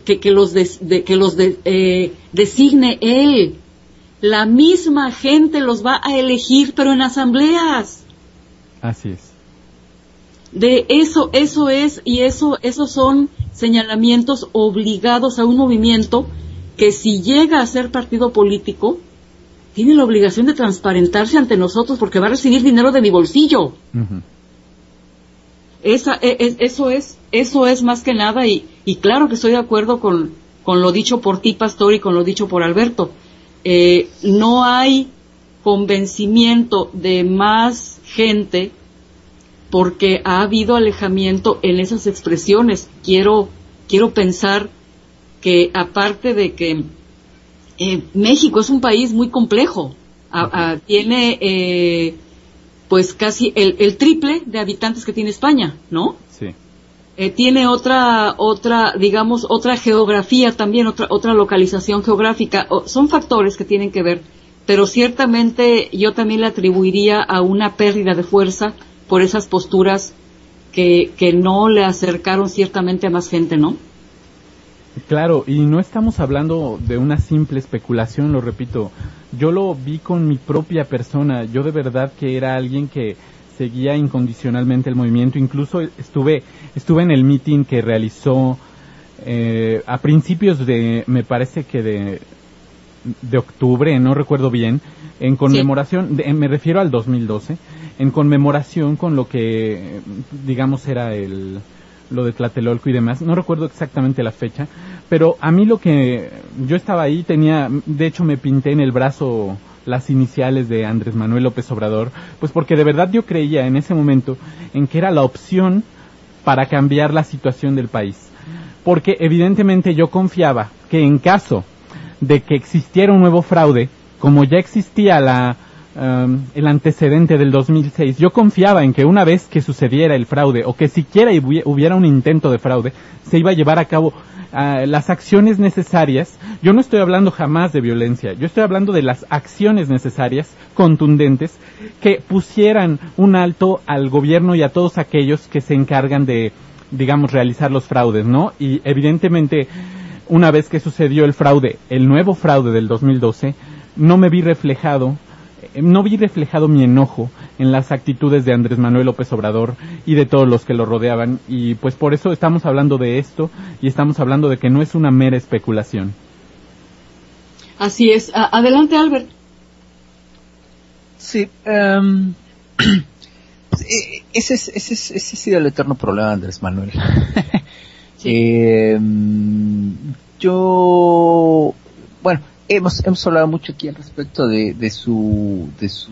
designe él. La misma gente los va a elegir, pero en asambleas. Así es. De eso es, y esos son señalamientos obligados a un movimiento que, si llega a ser partido político, tiene la obligación de transparentarse ante nosotros, porque va a recibir dinero de mi bolsillo. Uh-huh. Eso es más que nada, y claro que estoy de acuerdo con lo dicho por ti, Pastor, y con lo dicho por Alberto. No hay convencimiento de más gente porque ha habido alejamiento en esas expresiones. Quiero pensar que, aparte de que México es un país muy complejo, tiene pues casi el triple de habitantes que tiene España, ¿no? Sí. Tiene otra geografía también, otra localización geográfica. Son factores que tienen que ver, pero ciertamente yo también le atribuiría a una pérdida de fuerza por esas posturas que no le acercaron ciertamente a más gente, ¿no? Claro, y no estamos hablando de una simple especulación, lo repito. Yo lo vi con mi propia persona. Yo de verdad que era alguien que seguía incondicionalmente el movimiento. Incluso estuve en el meeting que realizó a principios me parece que de octubre, no recuerdo bien, en conmemoración, me refiero al 2012, en conmemoración con lo que, digamos, era lo de Tlatelolco y demás. No recuerdo exactamente la fecha, pero a mí yo estaba ahí, de hecho me pinté en el brazo las iniciales de Andrés Manuel López Obrador, pues porque de verdad yo creía en ese momento en que era la opción para cambiar la situación del país. Porque evidentemente yo confiaba que en caso de que existiera un nuevo fraude, como ya existía el antecedente del 2006, yo confiaba en que una vez que sucediera el fraude, o que siquiera hubiera un intento de fraude, se iba a llevar a cabo las acciones necesarias. Yo no estoy hablando jamás de violencia, yo estoy hablando de las acciones necesarias, contundentes, que pusieran un alto al gobierno y a todos aquellos que se encargan de, digamos, realizar los fraudes, ¿no? Y evidentemente, una vez que sucedió el nuevo fraude del 2012, no vi reflejado mi enojo en las actitudes de Andrés Manuel López Obrador y de todos los que lo rodeaban, y pues por eso estamos hablando de esto, y estamos hablando de que no es una mera especulación. Así es. Adelante, Albert. Sí, ese ha sido el eterno problema de Andrés Manuel. Bueno, hemos hablado mucho aquí al respecto de su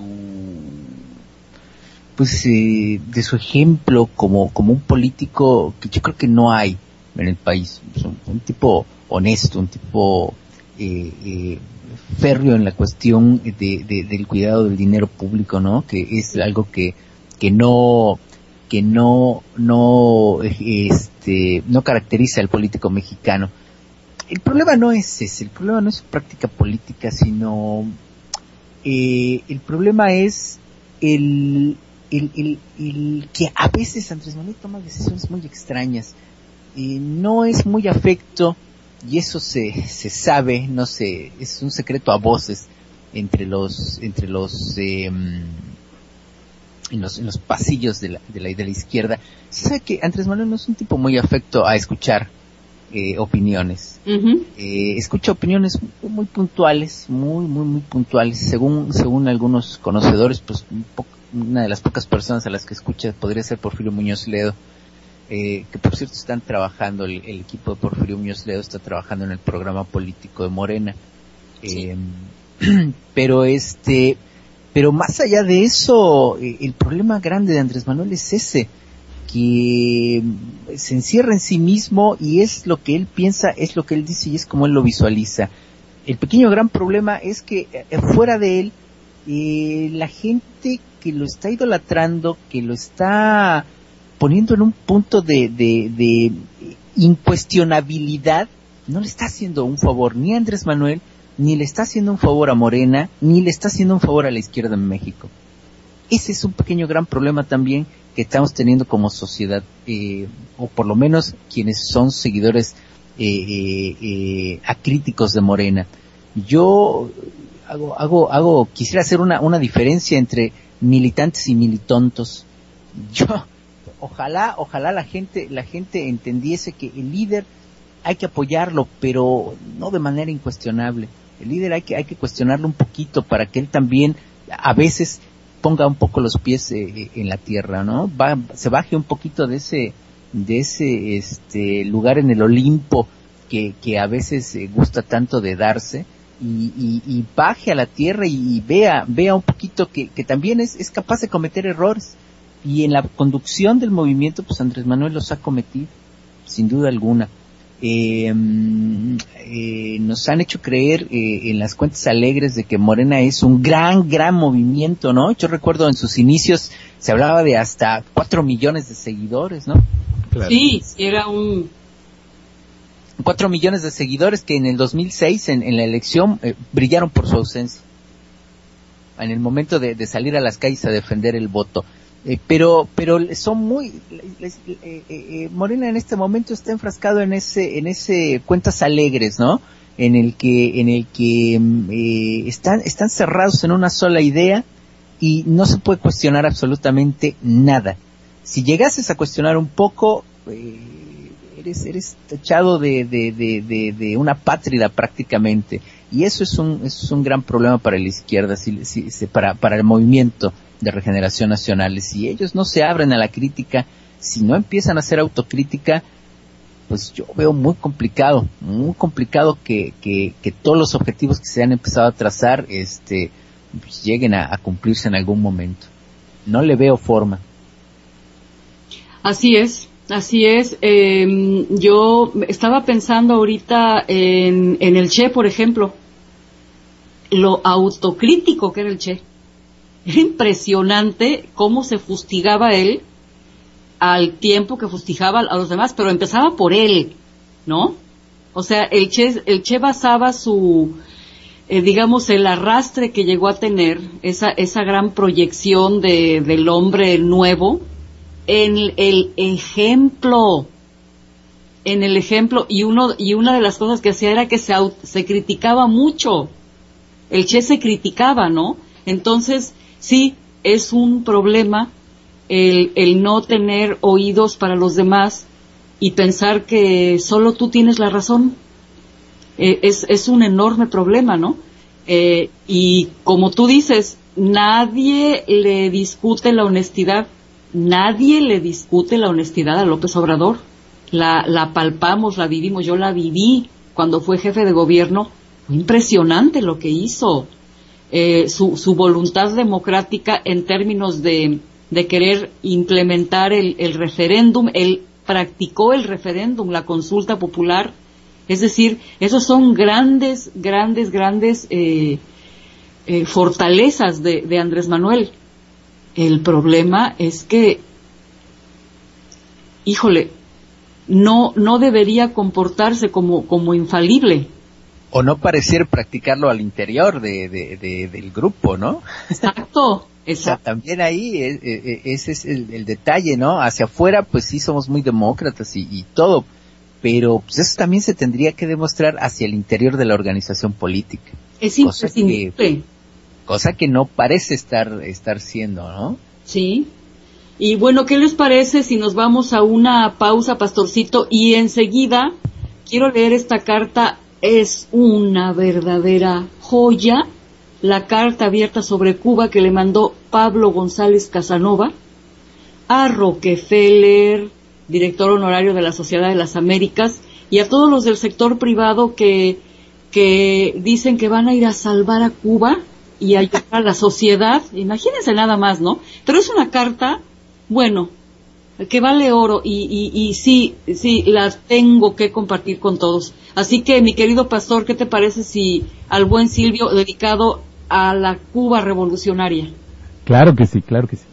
ejemplo como un político que yo creo que no hay en el país. Un tipo honesto, un tipo férreo en la cuestión del cuidado del dinero público, ¿no? Que es algo que no caracteriza al político mexicano. El problema no es ese, el problema no es su práctica política, sino el problema es el que a veces Andrés Manuel toma decisiones muy extrañas. No es muy afecto, y eso se sabe, no sé, es un secreto a voces en los pasillos de la izquierda. Se sabe que Andrés Manuel no es un tipo muy afecto a escuchar opiniones. Uh-huh. Escucha opiniones muy puntuales, muy puntuales. Según algunos conocedores, pues una de las pocas personas a las que escucha podría ser Porfirio Muñoz Ledo, que por cierto están trabajando, el equipo de Porfirio Muñoz Ledo está trabajando en el programa político de Morena. Sí. Pero más allá de eso, el problema grande de Andrés Manuel es ese, que se encierra en sí mismo y es lo que él piensa, es lo que él dice y es como él lo visualiza. El pequeño gran problema es que fuera de él, la gente que lo está idolatrando, que lo está poniendo en un punto de incuestionabilidad, no le está haciendo un favor ni a Andrés Manuel, ni le está haciendo un favor a Morena, ni le está haciendo un favor a la izquierda en México. Ese es un pequeño gran problema también que estamos teniendo como sociedad, o por lo menos quienes son seguidores acríticos de Morena. Yo quisiera hacer una diferencia entre militantes y militontos. Ojalá la gente entendiese que el líder hay que apoyarlo, pero no de manera incuestionable. El líder hay que cuestionarlo un poquito para que él también a veces ponga un poco los pies en la tierra, ¿no? Se baje un poquito de ese lugar en el Olimpo que a veces gusta tanto de darse, y baje a la tierra y vea un poquito que también es capaz de cometer errores. Y en la conducción del movimiento, pues Andrés Manuel los ha cometido, sin duda alguna. Nos han hecho creer en las cuentas alegres de que Morena es un gran movimiento, ¿no? Yo recuerdo en sus inicios se hablaba de hasta 4 millones de seguidores, ¿no? Claro. Sí, era 4 millones de seguidores que en el 2006 en la elección brillaron por su ausencia en el momento de salir a las calles a defender el voto. Pero son Morena en este momento está enfrascado en ese cuentas alegres, ¿no? En el que están cerrados en una sola idea y no se puede cuestionar absolutamente nada. Si llegases a cuestionar un poco, eres tachado de una pátrida prácticamente. Y eso es un gran problema para la izquierda, para el movimiento de regeneración nacional. Si ellos no se abren a la crítica, si no empiezan a hacer autocrítica, pues yo veo muy complicado que todos los objetivos que se han empezado a trazar, pues lleguen a cumplirse en algún momento. No le veo forma. Así es. Yo estaba pensando ahorita en el Che, por ejemplo, lo autocrítico que era el Che. Era impresionante cómo se fustigaba él al tiempo que fustigaba a los demás, pero empezaba por él, ¿no? O sea, el Che basaba su, digamos, el arrastre que llegó a tener, esa gran proyección del hombre nuevo, en el ejemplo, y una de las cosas que hacía era que se criticaba mucho. El Che se criticaba, ¿no? Entonces, sí, es un problema el no tener oídos para los demás y pensar que solo tú tienes la razón. Es un enorme problema, ¿no? Y como tú dices, nadie le discute la honestidad. Nadie le discute la honestidad a López Obrador. La palpamos, la vivimos. Yo la viví cuando fue jefe de gobierno. Fue impresionante lo que hizo. Su voluntad democrática en términos de querer implementar el referéndum. Él practicó el referéndum, la consulta popular. Es decir, esos son grandes fortalezas de Andrés Manuel. El problema es que, híjole, no debería comportarse como infalible. O no parecer practicarlo al interior del grupo, ¿no? Exacto. O sea, también ahí ese es el detalle, ¿no? Hacia afuera, pues sí somos muy demócratas y todo, pero pues eso también se tendría que demostrar hacia el interior de la organización política. Es imprescindible. Cosa que no parece estar siendo, ¿no? Sí. Y bueno, ¿qué les parece si nos vamos a una pausa, Pastorcito? Y enseguida quiero leer esta carta. Es una verdadera joya. La carta abierta sobre Cuba que le mandó Pablo González Casanova a Rockefeller, director honorario de la Sociedad de las Américas, y a todos los del sector privado que dicen que van a ir a salvar a Cuba y ayudar a la sociedad. Imagínense nada más, ¿no? Pero es una carta, bueno, que vale oro y sí, la tengo que compartir con todos. Así que, mi querido pastor, ¿qué te parece si al buen Silvio, dedicado a la Cuba revolucionaria? Claro que sí, claro que sí.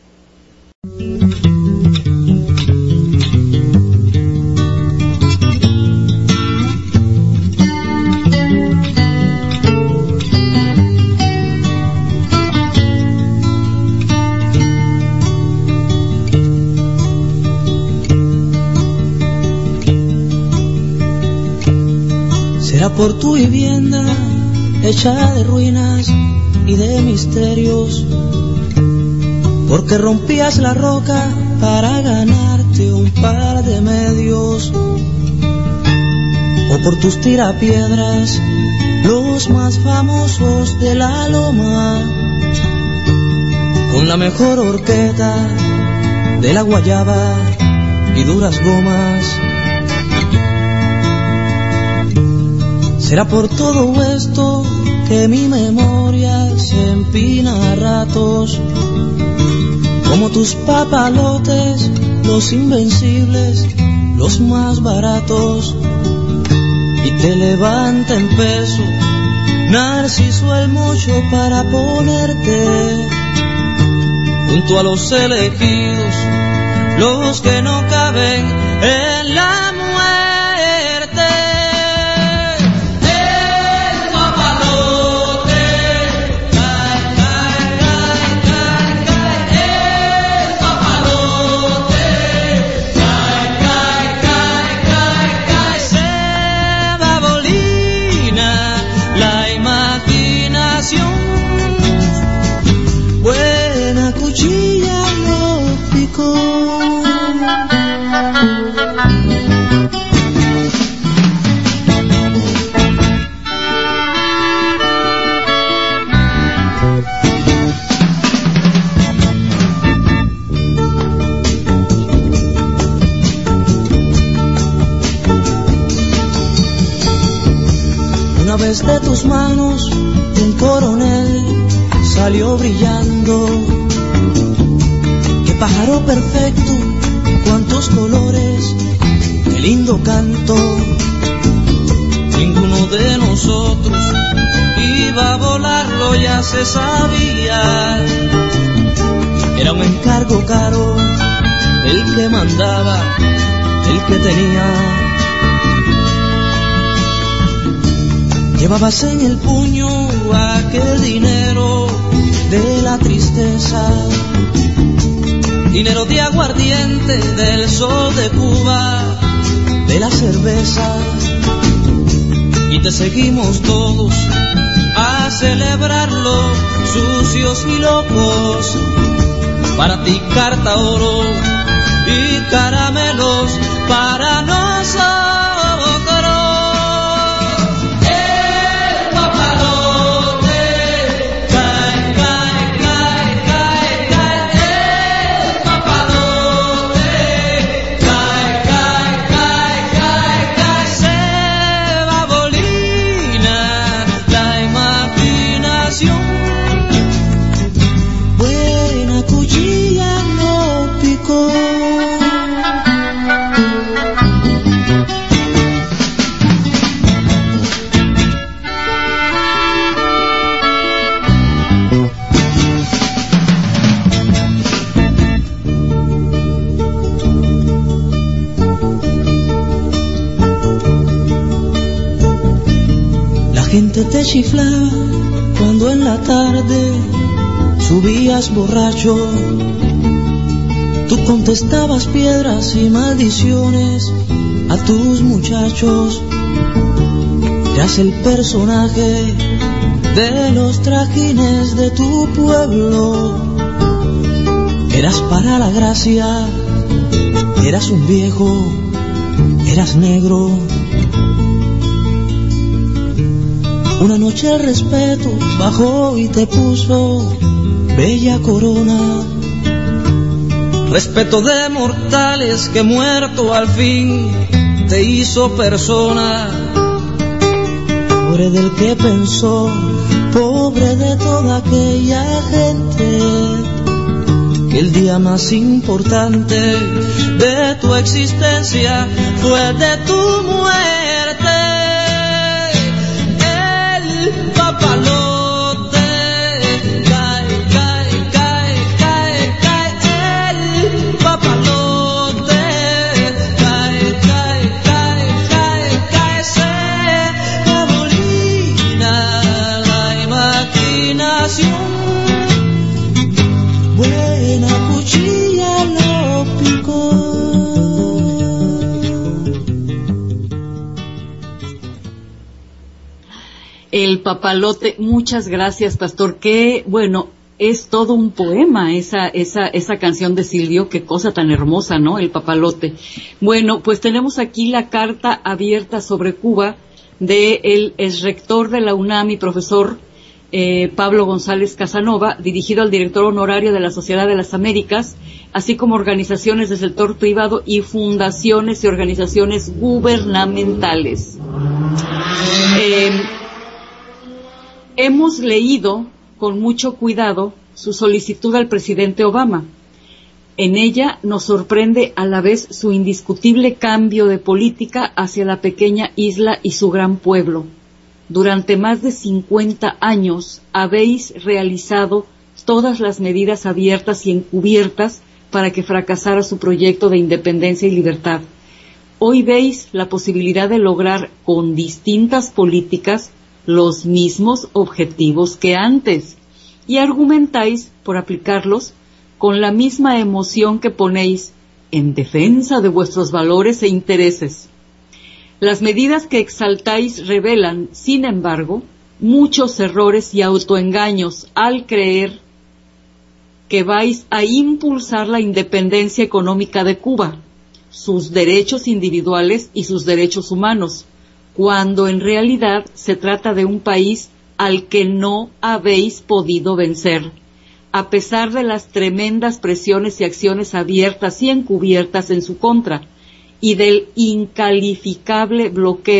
Será por tu vivienda hecha de ruinas y de misterios, porque rompías la roca para ganarte un par de medios, o por tus tirapiedras, los más famosos de la loma, con la mejor horqueta de la guayaba y duras gomas. Será por todo esto que mi memoria se empina a ratos, como tus papalotes, los invencibles, los más baratos, y te levanta en peso Narciso el mocho para ponerte junto a los elegidos, los que no caben en la muerte. Una vez de tus manos un coronel salió brillando. Qué pájaro perfecto, cuántos colores, qué lindo canto. Ninguno de nosotros iba a volarlo, ya se sabía. Era un encargo caro, el que mandaba, el que tenía. Llevabas en el puño aquel dinero de la tristeza, dinero de aguardiente, del sol de Cuba, de la cerveza. Y te seguimos todos a celebrarlo, sucios y locos. Para ti carta, oro y caramelos para nosotros. El papalote cae, cae, cae, cae, cae. El papalote cae, cae, cae, cae, cae. Se va bolina la imaginación. Buena cuchilla no picó. La gente te chiflaba cuando en la tarde subías borracho. Tú contestabas piedras y maldiciones a tus muchachos. Eras el personaje de los trajines de tu pueblo. Eras para la gracia, eras un viejo, eras negro. Una noche el respeto bajó y te puso bella corona. Respeto de mortales que muerto al fin te hizo persona. Pobre del que pensó, pobre de toda aquella gente, que el día más importante de tu existencia fue de tu muerte. El papalote cae, cae, cae, cae, cae. El papalote cae, cae, cae, cae, cae. Se abolina la imaginación. Buena cuchilla lo picó. El papalote, muchas gracias, pastor. Que bueno, es todo un poema esa canción de Silvio, qué cosa tan hermosa, ¿no? El papalote. Bueno, pues tenemos aquí la carta abierta sobre Cuba de el exrector de la UNAM y profesor Pablo González Casanova, dirigido al director honorario de la Sociedad de las Américas, así como organizaciones del sector privado y fundaciones y organizaciones gubernamentales. Hemos leído con mucho cuidado su solicitud al presidente Obama. En ella nos sorprende a la vez su indiscutible cambio de política hacia la pequeña isla y su gran pueblo. Durante más de 50 años habéis realizado todas las medidas abiertas y encubiertas para que fracasara su proyecto de independencia y libertad. Hoy veis la posibilidad de lograr con distintas políticas los mismos objetivos que antes y argumentáis por aplicarlos con la misma emoción que ponéis en defensa de vuestros valores e intereses. Las medidas que exaltáis revelan, sin embargo, muchos errores y autoengaños al creer que vais a impulsar la independencia económica de Cuba, sus derechos individuales y sus derechos humanos, cuando en realidad se trata de un país al que no habéis podido vencer, a pesar de las tremendas presiones y acciones abiertas y encubiertas en su contra, y del incalificable bloqueo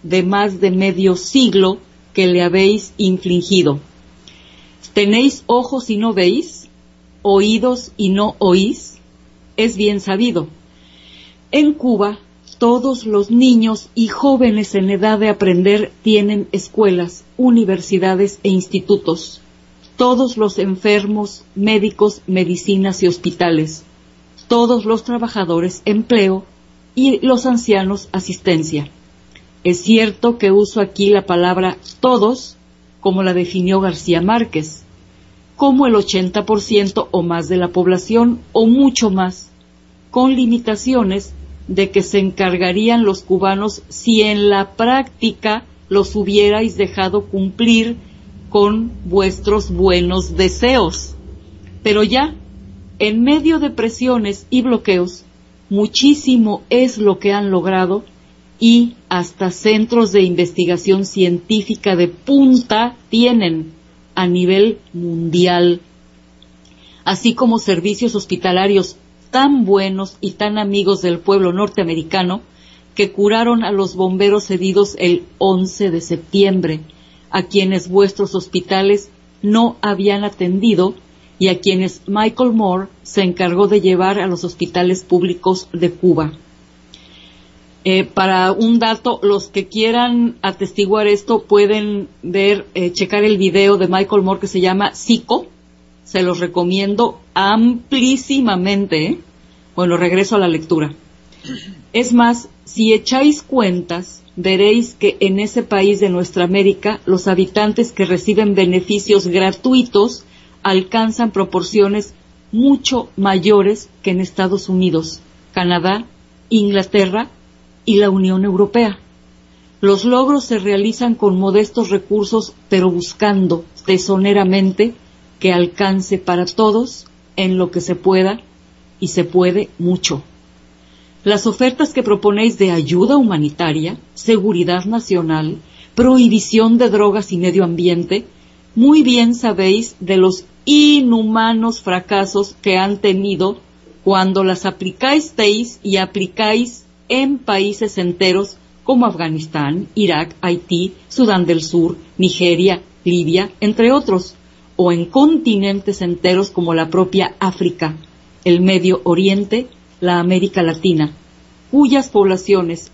de más de medio siglo que le habéis infligido. ¿Tenéis ojos y no veis? ¿Oídos y no oís? Es bien sabido. En Cuba, todos los niños y jóvenes en edad de aprender tienen escuelas, universidades e institutos. Todos los enfermos, médicos, medicinas y hospitales. Todos los trabajadores, empleo, y los ancianos, asistencia. Es cierto que uso aquí la palabra todos, como la definió García Márquez, como el 80% o más de la población, o mucho más, con limitaciones de que se encargarían los cubanos si en la práctica los hubierais dejado cumplir con vuestros buenos deseos. Pero ya, en medio de presiones y bloqueos, muchísimo es lo que han logrado, y hasta centros de investigación científica de punta tienen a nivel mundial, así como servicios hospitalarios tan buenos y tan amigos del pueblo norteamericano que curaron a los bomberos heridos el 11 de septiembre, a quienes vuestros hospitales no habían atendido y a quienes Michael Moore se encargó de llevar a los hospitales públicos de Cuba. Para un dato, los que quieran atestiguar esto pueden ver, checar el video de Michael Moore que se llama Zico. Se los recomiendo amplísimamente. Bueno, regreso a la lectura. Es más, si echáis cuentas, veréis que en ese país de nuestra América, los habitantes que reciben beneficios gratuitos alcanzan proporciones mucho mayores que en Estados Unidos, Canadá, Inglaterra y la Unión Europea. Los logros se realizan con modestos recursos, pero buscando tesoneramente que alcance para todos en lo que se pueda, y se puede mucho. Las ofertas que proponéis de ayuda humanitaria, seguridad nacional, prohibición de drogas y medio ambiente, muy bien sabéis de los inhumanos fracasos que han tenido cuando las aplicáis y aplicáis en países enteros como Afganistán, Irak, Haití, Sudán del Sur, Nigeria, Libia, entre otros, o en continentes enteros como la propia África, el Medio Oriente, la América Latina, cuyas poblaciones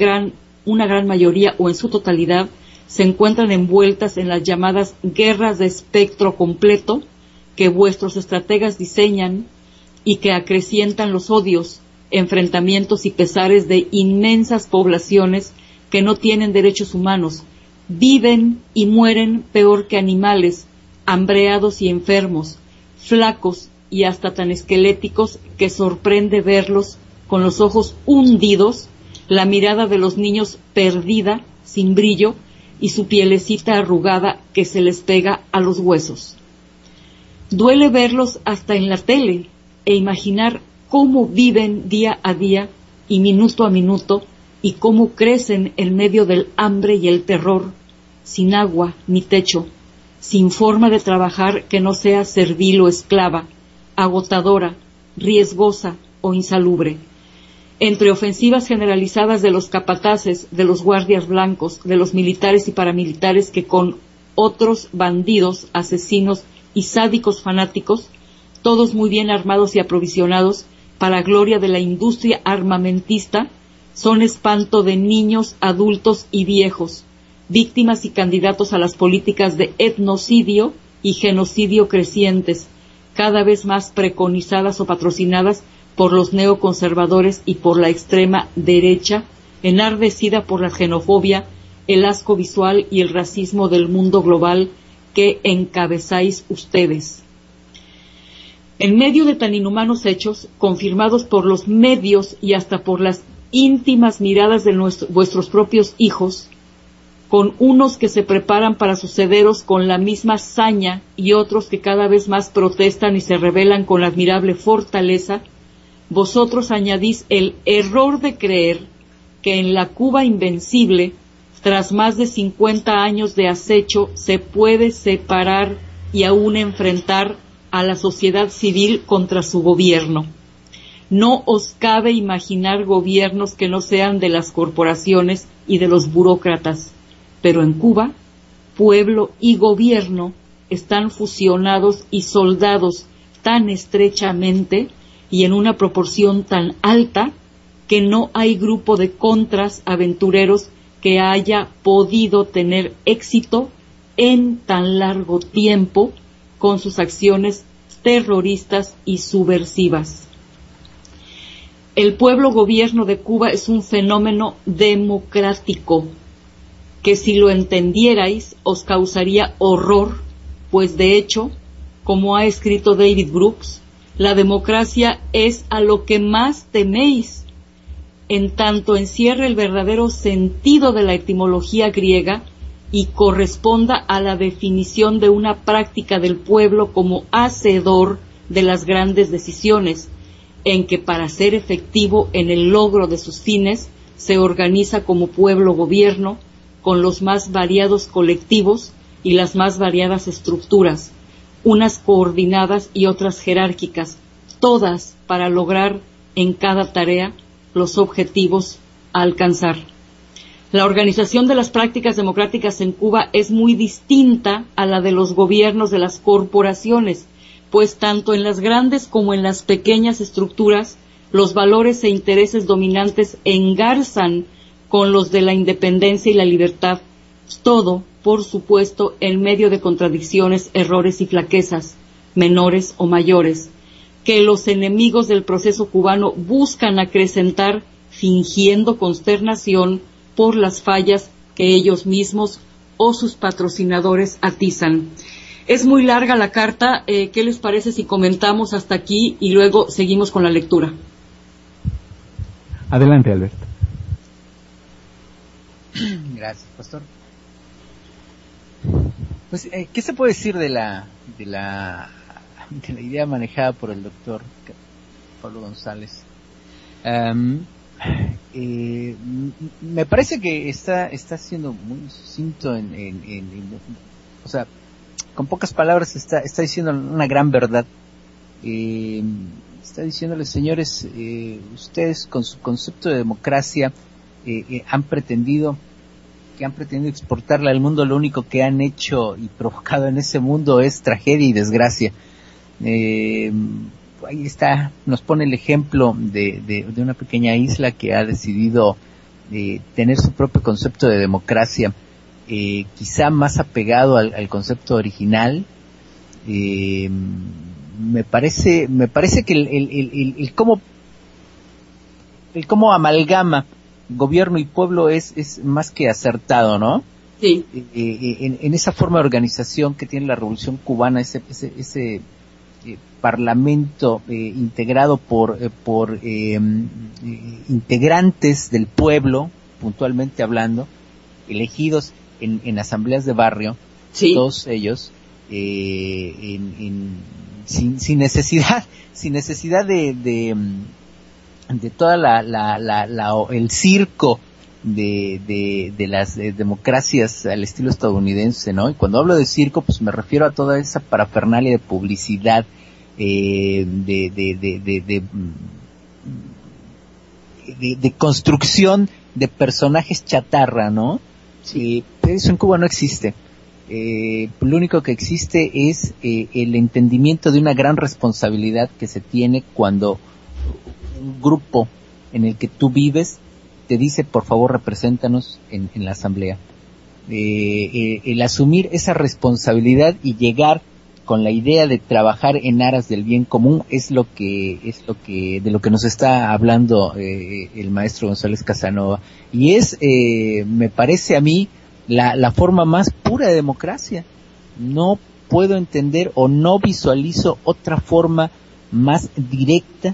una gran mayoría o en su totalidad se encuentran envueltas en las llamadas guerras de espectro completo que vuestros estrategas diseñan y que acrecientan los odios, enfrentamientos y pesares de inmensas poblaciones que no tienen derechos humanos, viven y mueren peor que animales, hambreados y enfermos, flacos y hasta tan esqueléticos que sorprende verlos con los ojos hundidos, la mirada de los niños perdida, sin brillo, y su pielecita arrugada que se les pega a los huesos. Duele verlos hasta en la tele e imaginar cómo viven día a día y minuto a minuto y cómo crecen en medio del hambre y el terror, sin agua ni techo, sin forma de trabajar que no sea servil o esclava, agotadora, riesgosa o insalubre. Entre ofensivas generalizadas de los capataces, de los guardias blancos, de los militares y paramilitares que con otros bandidos, asesinos y sádicos fanáticos, todos muy bien armados y aprovisionados, para gloria de la industria armamentista, son espanto de niños, adultos y viejos, víctimas y candidatos a las políticas de etnocidio y genocidio crecientes, cada vez más preconizadas o patrocinadas por los neoconservadores y por la extrema derecha, enardecida por la xenofobia, el asco visual y el racismo del mundo global que encabezáis ustedes. En medio de tan inhumanos hechos, confirmados por los medios y hasta por las íntimas miradas de vuestros propios hijos, con unos que se preparan para sucederos con la misma saña y otros que cada vez más protestan y se rebelan con admirable fortaleza, vosotros añadís el error de creer que en la Cuba invencible, tras más de 50 años de acecho, se puede separar y aún enfrentar a la sociedad civil contra su gobierno. No os cabe imaginar gobiernos que no sean de las corporaciones y de los burócratas, pero en Cuba, pueblo y gobierno están fusionados y soldados tan estrechamente y en una proporción tan alta que no hay grupo de contras aventureros que haya podido tener éxito en tan largo tiempo con sus acciones terroristas y subversivas. El pueblo-gobierno de Cuba es un fenómeno democrático que si lo entendierais os causaría horror, pues de hecho, como ha escrito David Brooks, la democracia es a lo que más teméis, en tanto encierra el verdadero sentido de la etimología griega y corresponda a la definición de una práctica del pueblo como hacedor de las grandes decisiones, en que para ser efectivo en el logro de sus fines se organiza como pueblo-gobierno con los más variados colectivos y las más variadas estructuras, unas coordinadas y otras jerárquicas, todas para lograr en cada tarea los objetivos a alcanzar. La organización de las prácticas democráticas en Cuba es muy distinta a la de los gobiernos de las corporaciones, pues tanto en las grandes como en las pequeñas estructuras, los valores e intereses dominantes engarzan con los de la independencia y la libertad, todo, por supuesto, en medio de contradicciones, errores y flaquezas, menores o mayores, que los enemigos del proceso cubano buscan acrecentar fingiendo consternación por las fallas que ellos mismos o sus patrocinadores atizan. Es muy larga la carta, ¿qué les parece si comentamos hasta aquí y luego seguimos con la lectura? Adelante, Alberto. Gracias, pastor. Pues, ¿qué se puede decir de la idea manejada por el doctor Pablo González? Me parece que está siendo muy sucinto o sea, con pocas palabras está diciendo una gran verdad. Está diciéndole, señores, ustedes con su concepto de democracia han pretendido exportarla al mundo. Lo único que han hecho y provocado en ese mundo es tragedia y desgracia. Ahí está, nos pone el ejemplo de una pequeña isla que ha decidido tener su propio concepto de democracia, quizá más apegado al concepto original. Me parece que el cómo amalgama gobierno y pueblo es más que acertado, ¿no? Sí. En esa forma de organización que tiene la Revolución Cubana, ese parlamento integrado por integrantes del pueblo, puntualmente hablando, elegidos en asambleas de barrio, sí, todos ellos sin necesidad de toda el circo de las democracias al estilo estadounidense, ¿no? Y cuando hablo de circo, pues me refiero a toda esa parafernalia de publicidad, de construcción de personajes chatarra, ¿no? Sí. Eso en Cuba no existe. Lo único que existe es el entendimiento de una gran responsabilidad que se tiene cuando un grupo en el que tú vives te dice, por favor, represéntanos en la asamblea. El asumir esa responsabilidad y llegar con la idea de trabajar en aras del bien común de lo que nos está hablando el maestro González Casanova, y me parece a mí la forma más pura de democracia. No puedo entender o no visualizo otra forma más directa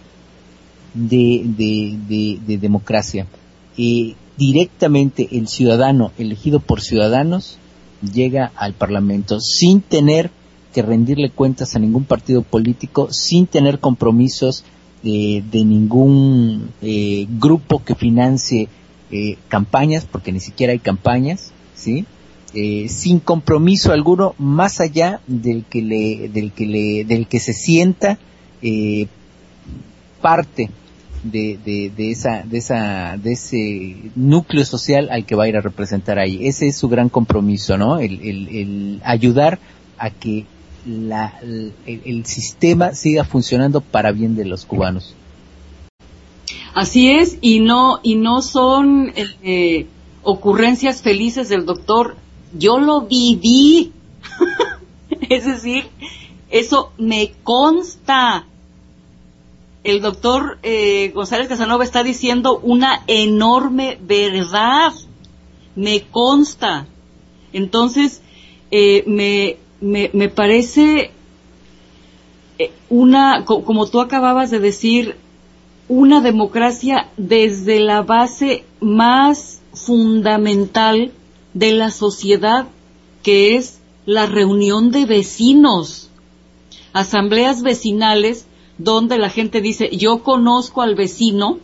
de democracia. Directamente el ciudadano elegido por ciudadanos llega al Parlamento sin tener que rendirle cuentas a ningún partido político, sin tener compromisos de ningún grupo que financie campañas, porque ni siquiera hay campañas, ¿sí? Sin compromiso alguno más allá del que se sienta parte de ese núcleo social al que va a ir a representar ahí. Ese es su gran compromiso, ¿no? El ayudar a que el sistema siga funcionando para bien de los cubanos. Así es, y no son ocurrencias felices del doctor. Yo lo viví. Es decir, eso me consta. El doctor González Casanova está diciendo una enorme verdad. Me consta. Entonces, me parece como tú acababas de decir, una democracia desde la base más fundamental de la sociedad, que es la reunión de vecinos, asambleas vecinales donde la gente dice, yo conozco al vecino,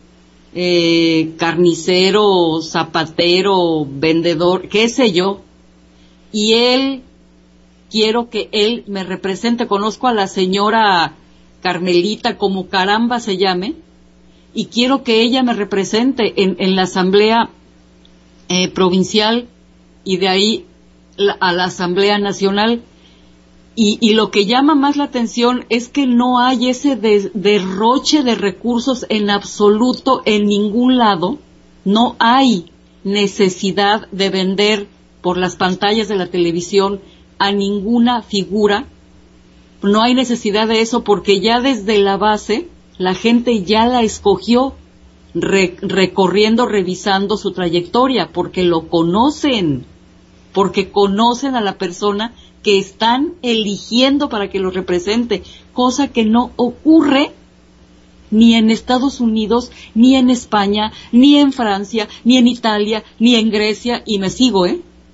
carnicero, zapatero, vendedor, qué sé yo, y quiero que él me represente, conozco a la señora Carmelita, como caramba se llame, y quiero que ella me represente en la asamblea provincial y de ahí a la asamblea nacional. Y lo que llama más la atención es que no hay ese derroche de recursos en absoluto en ningún lado. No hay necesidad de vender por las pantallas de la televisión a ninguna figura. No hay necesidad de eso porque ya desde la base la gente ya la escogió, recorriendo, revisando su trayectoria, porque lo conocen, porque conocen a la persona que están eligiendo para que lo represente, cosa que no ocurre ni en Estados Unidos, ni en España, ni en Francia, ni en Italia, ni en Grecia, y me sigo.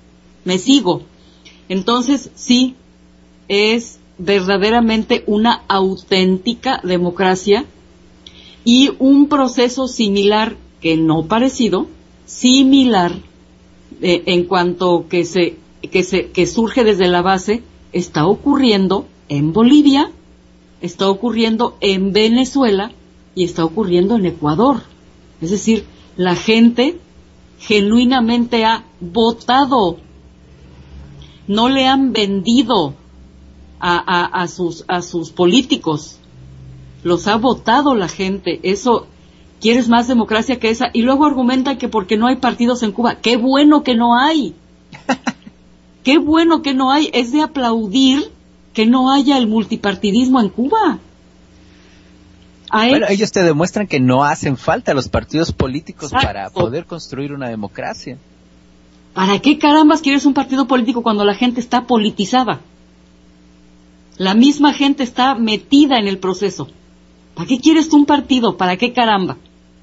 Entonces, sí, es verdaderamente una auténtica democracia y un proceso similar, que no parecido, similar, en cuanto que surge desde la base, está ocurriendo en Bolivia, está ocurriendo en Venezuela y está ocurriendo en Ecuador. Es decir, la gente genuinamente ha votado, no le han vendido a sus políticos, los ha votado la gente. Eso, ¿quieres más democracia que esa? Y luego argumentan que porque no hay partidos en Cuba. ¡Qué bueno que no hay! ¡Qué bueno que no hay! Es de aplaudir que no haya el multipartidismo en Cuba. Bueno, ellos te demuestran que no hacen falta los partidos políticos. Exacto. Para poder construir una democracia. ¿Para qué carambas quieres un partido político cuando la gente está politizada? La misma gente está metida en el proceso. ¿Para qué quieres tú un partido? ¿Para qué caramba?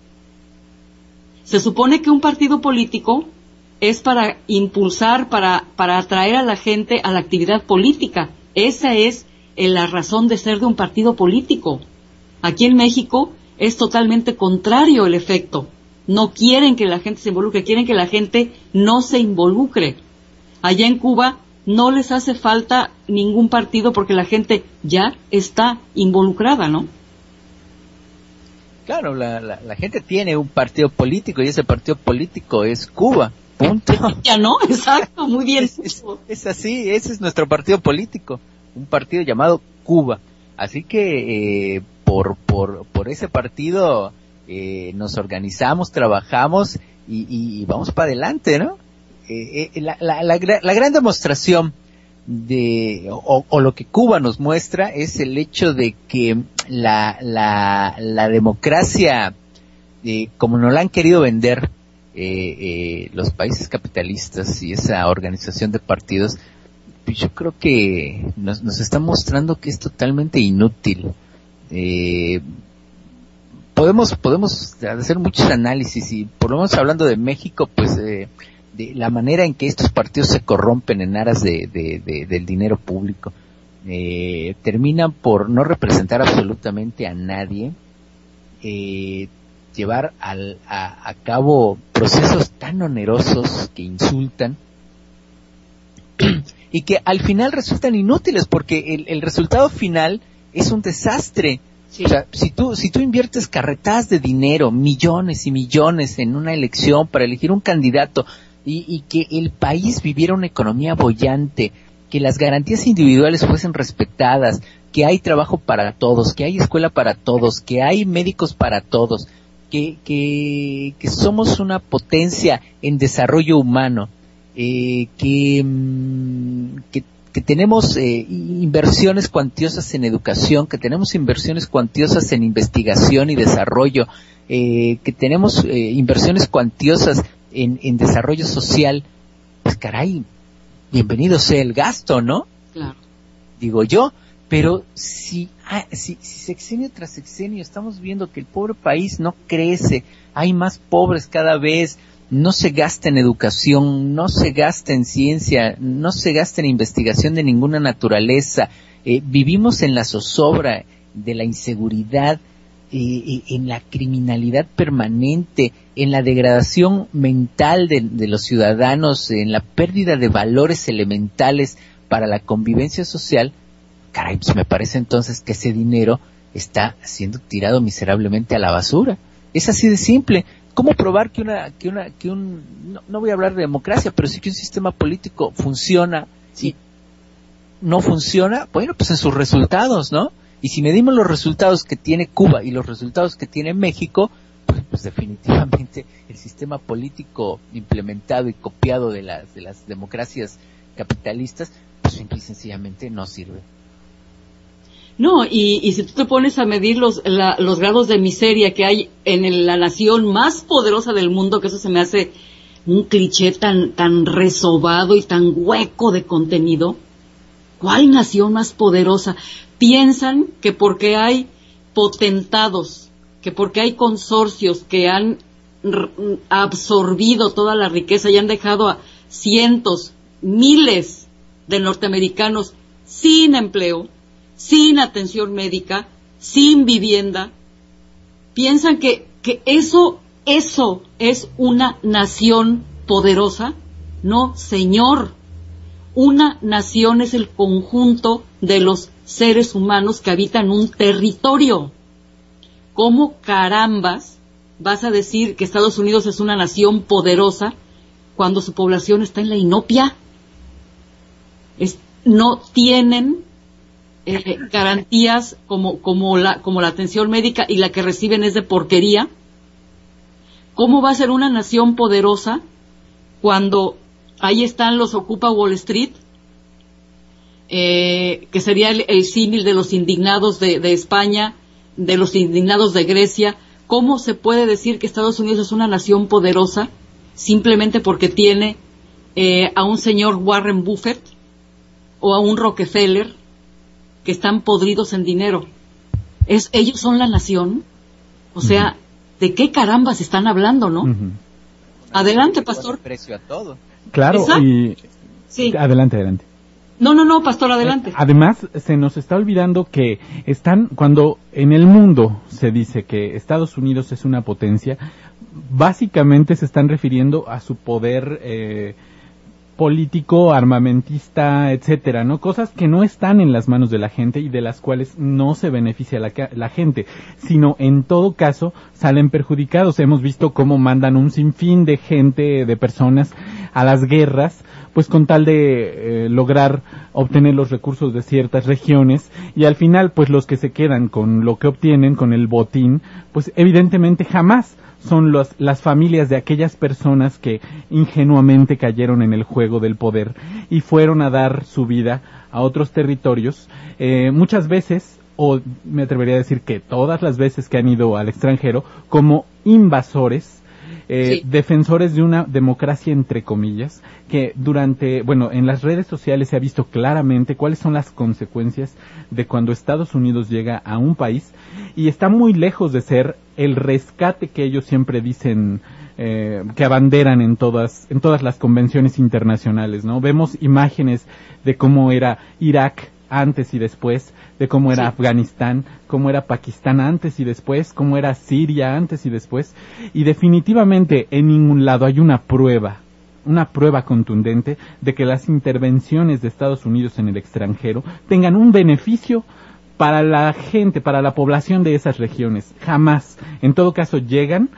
Se supone que un partido político es para impulsar, para atraer a la gente a la actividad política. Esa es la razón de ser de un partido político. Aquí en México es totalmente contrario el efecto. No quieren que la gente se involucre, quieren que la gente no se involucre. Allá en Cuba no les hace falta ningún partido porque la gente ya está involucrada, ¿no? Claro, la gente tiene un partido político y ese partido político es Cuba, punto. Ya no, exacto, muy bien. Es así, ese es nuestro partido político, un partido llamado Cuba. Así que por ese partido nos organizamos, trabajamos y vamos para adelante, ¿no? La gran demostración o lo que Cuba nos muestra es el hecho de que la democracia, como nos la han querido vender los países capitalistas y esa organización de partidos, yo creo que nos está mostrando que es totalmente inútil. Podemos hacer muchos análisis y por lo menos hablando de México, pues de la manera en que estos partidos se corrompen en aras del dinero público, terminan por no representar absolutamente a nadie, llevar a cabo procesos tan onerosos que insultan y que al final resultan inútiles porque el resultado final es un desastre, Sí. O sea, si tú inviertes carretadas de dinero, millones y millones en una elección para elegir un candidato y que el país viviera una economía boyante, que las garantías individuales fuesen respetadas, que hay trabajo para todos, que hay escuela para todos, que hay médicos para todos, que somos una potencia en desarrollo humano, que tenemos inversiones cuantiosas en educación, que tenemos inversiones cuantiosas en investigación y desarrollo, que tenemos inversiones cuantiosas en desarrollo social, pues caray, bienvenido sea el gasto, ¿no? Claro. Digo yo, pero si sexenio tras sexenio estamos viendo que el pobre país no crece, hay más pobres cada vez, no se gasta en educación, no se gasta en ciencia, no se gasta en investigación de ninguna naturaleza, vivimos en la zozobra de la inseguridad, en la criminalidad permanente, en la degradación mental de los ciudadanos, en la pérdida de valores elementales para la convivencia social. Caray, pues me parece entonces que ese dinero está siendo tirado miserablemente a la basura. Es así de simple. ¿Cómo probar no voy a hablar de democracia, pero sí que un sistema político funciona? Si no funciona, bueno, pues en sus resultados, ¿no? Y si medimos los resultados que tiene Cuba y los resultados que tiene México, pues definitivamente el sistema político implementado y copiado de las democracias capitalistas, pues simple y sencillamente no sirve. No, y si tú te pones a medir los grados de miseria que hay en la nación más poderosa del mundo, que eso se me hace un cliché tan resobado y tan hueco de contenido, ¿cuál nación más poderosa? Piensan que porque hay potentados, que porque hay consorcios que han absorbido toda la riqueza y han dejado a cientos, miles de norteamericanos sin empleo, sin atención médica, sin vivienda, piensan que eso es una nación poderosa. No, señor. Una nación es el conjunto de los seres humanos que habitan un territorio. ¿Cómo carambas vas a decir que Estados Unidos es una nación poderosa cuando su población está en la inopia? No tienen garantías como la atención médica, y la que reciben es de porquería. ¿Cómo va a ser una nación poderosa cuando ahí están los Ocupa Wall Street, que sería el símil de los indignados de España, de los indignados de Grecia? ¿Cómo se puede decir que Estados Unidos es una nación poderosa simplemente porque tiene a un señor Warren Buffett o a un Rockefeller que están podridos en dinero? Ellos son la nación. O sea, ¿de qué carambas están hablando, no? Uh-huh. Adelante, pastor. Precio a todo. Claro, ¿Exacto? y sí. Adelante. No, pastor, adelante. Además, se nos está olvidando que cuando en el mundo se dice que Estados Unidos es una potencia, básicamente se están refiriendo a su poder político, armamentista, etcétera, ¿no? Cosas que no están en las manos de la gente y de las cuales no se beneficia la gente, sino en todo caso salen perjudicados. Hemos visto cómo mandan un sinfín de gente, de personas a las guerras, pues con tal de lograr obtener los recursos de ciertas regiones, y al final pues los que se quedan con lo que obtienen, con el botín, pues evidentemente jamás son las familias de aquellas personas que ingenuamente cayeron en el juego del poder y fueron a dar su vida a otros territorios, muchas veces, o me atrevería a decir que todas las veces que han ido al extranjero, como invasores, sí, defensores de una democracia entre comillas, que en las redes sociales se ha visto claramente cuáles son las consecuencias de cuando Estados Unidos llega a un país, y está muy lejos de ser el rescate que ellos siempre dicen, que abanderan en todas las convenciones internacionales, ¿no? Vemos imágenes de cómo era Irak antes y después, de cómo era Afganistán, cómo era Pakistán antes y después, cómo era Siria antes y después, y definitivamente en ningún lado hay una prueba contundente de que las intervenciones de Estados Unidos en el extranjero tengan un beneficio para la gente, para la población de esas regiones. Jamás. En todo caso llegan,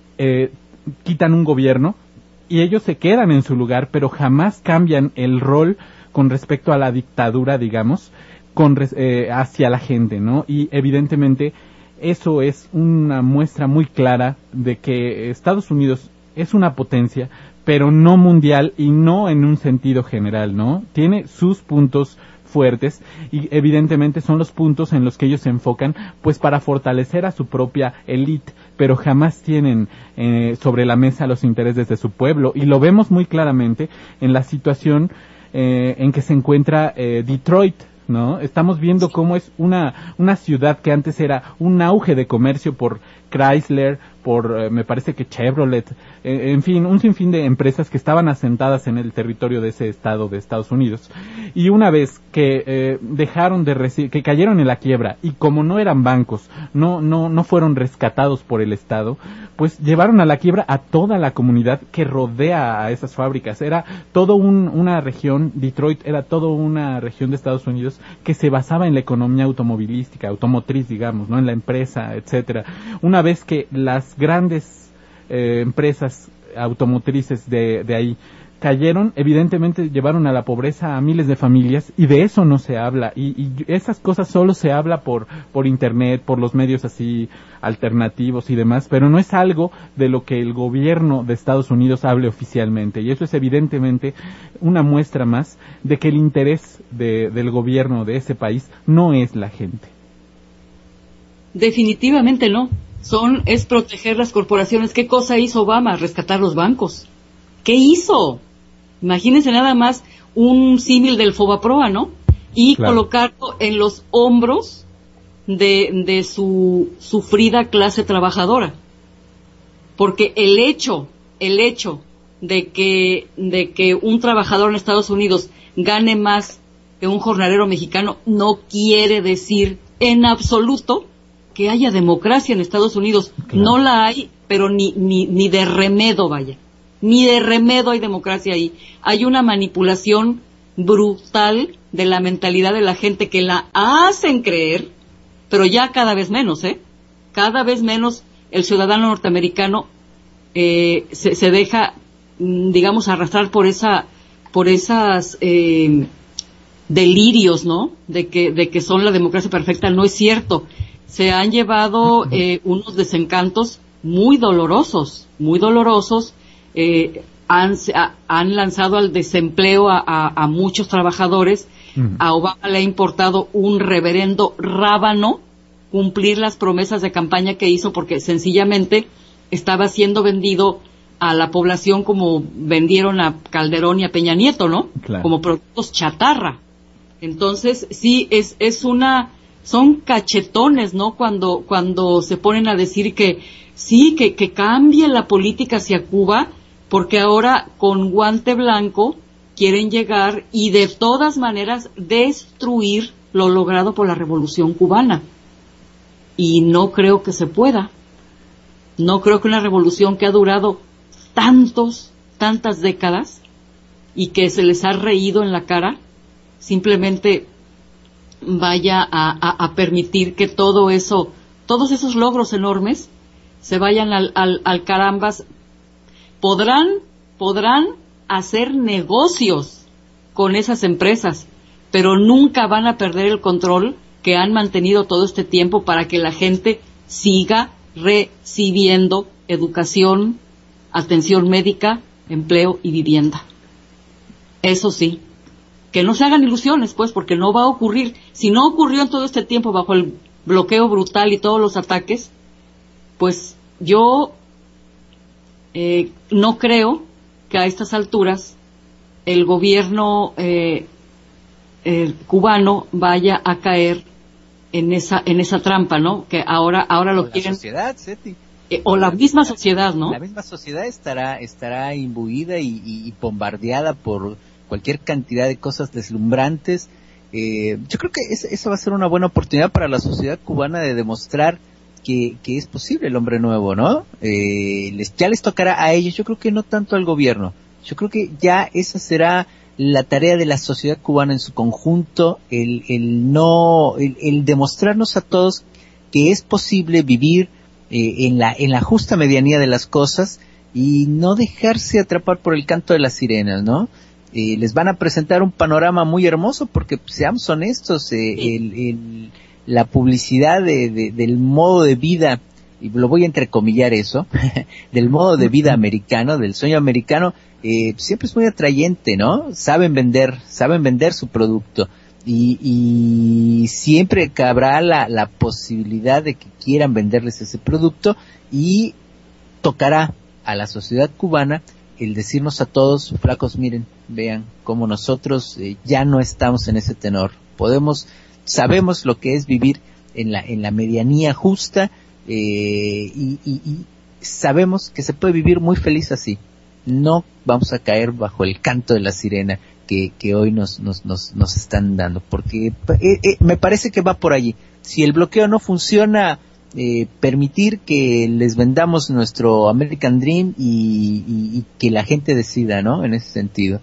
quitan un gobierno y ellos se quedan en su lugar, pero jamás cambian el rol con respecto a la dictadura, digamos, hacia la gente, ¿no? Y evidentemente eso es una muestra muy clara de que Estados Unidos es una potencia, pero no mundial y no en un sentido general, ¿no? Tiene sus puntos fuertes y evidentemente son los puntos en los que ellos se enfocan pues para fortalecer a su propia élite, pero jamás tienen sobre la mesa los intereses de su pueblo, y lo vemos muy claramente en la situación en que se encuentra Detroit, ¿no? Estamos viendo cómo es una ciudad que antes era un auge de comercio por Chrysler, por me parece que Chevrolet, en fin, un sinfín de empresas que estaban asentadas en el territorio de ese estado de Estados Unidos. Y una vez que dejaron de recibir, que cayeron en la quiebra, y como no eran bancos, no fueron rescatados por el Estado, pues llevaron a la quiebra a toda la comunidad que rodea a esas fábricas. Era todo una región, Detroit era toda una región de Estados Unidos que se basaba en la economía automotriz, digamos, ¿no? En la empresa, etcétera. Una vez que las grandes empresas automotrices de ahí cayeron, evidentemente llevaron a la pobreza a miles de familias, y de eso no se habla, y esas cosas solo se habla por internet, por los medios así alternativos y demás, pero no es algo de lo que el gobierno de Estados Unidos hable oficialmente, y eso es evidentemente una muestra más de que el interés del gobierno de ese país no es la gente. Definitivamente no. Es proteger las corporaciones. ¿Qué cosa hizo Obama? Rescatar los bancos. ¿Qué hizo? Imagínense nada más un símil del Fobaproa, ¿no? Y claro, colocarlo en los hombros de su sufrida clase trabajadora. Porque el hecho de que un trabajador en Estados Unidos gane más que un jornalero mexicano no quiere decir en absoluto que haya democracia en Estados Unidos. Claro. No la hay, pero ni de remedo, vaya. Ni de remedo hay democracia ahí. Hay una manipulación brutal de la mentalidad de la gente que la hacen creer, pero ya cada vez menos, cada vez menos el ciudadano norteamericano se deja, digamos, arrastrar por esas delirios, ¿no? De que son la democracia perfecta. No es cierto. Se han llevado unos desencantos muy dolorosos. Han lanzado al desempleo a muchos trabajadores. A Obama le ha importado un reverendo rábano cumplir las promesas de campaña que hizo, porque sencillamente estaba siendo vendido a la población como vendieron a Calderón y a Peña Nieto, ¿no? Claro. Como productos chatarra. Entonces, sí, son cachetones, ¿no? Cuando se ponen a decir que sí, que cambie la política hacia Cuba, porque ahora con guante blanco quieren llegar y de todas maneras destruir lo logrado por la Revolución Cubana. Y no creo que se pueda. No creo que una revolución que ha durado tantas décadas y que se les ha reído en la cara, simplemente vaya a permitir que todos esos logros enormes se vayan al carambas. Podrán hacer negocios con esas empresas, pero nunca van a perder el control que han mantenido todo este tiempo para que la gente siga recibiendo educación, atención médica, empleo y vivienda. Eso sí, que no se hagan ilusiones, pues, porque no va a ocurrir. Si no ocurrió en todo este tiempo bajo el bloqueo brutal y todos los ataques, pues yo no creo que a estas alturas el gobierno cubano vaya a caer en esa trampa, ¿no? Que ahora lo quieren. La sociedad, Seti. O la misma sociedad, ¿no? La misma sociedad estará imbuida y bombardeada por cualquier cantidad de cosas deslumbrantes. Yo creo que eso va a ser una buena oportunidad para la sociedad cubana de demostrar que es posible el hombre nuevo, ¿no? Ya les tocará a ellos, yo creo que no tanto al gobierno. Yo creo que ya esa será la tarea de la sociedad cubana en su conjunto, el demostrarnos a todos que es posible vivir en la justa medianía de las cosas y no dejarse atrapar por el canto de las sirenas, ¿no? Les van a presentar un panorama muy hermoso porque, seamos honestos, la publicidad del modo de vida, y lo voy a entrecomillar eso, del modo de vida americano, del sueño americano, siempre es muy atrayente, ¿no? Saben vender su producto y siempre cabrá la posibilidad de que quieran venderles ese producto y tocará a la sociedad cubana el decirnos a todos, flacos, miren, vean cómo nosotros ya no estamos en ese tenor. Sabemos lo que es vivir en la medianía justa y sabemos que se puede vivir muy feliz así. No vamos a caer bajo el canto de la sirena que hoy nos están dando, porque me parece que va por allí. Si el bloqueo no funciona, permitir que les vendamos nuestro American Dream y que la gente decida, ¿no? En ese sentido.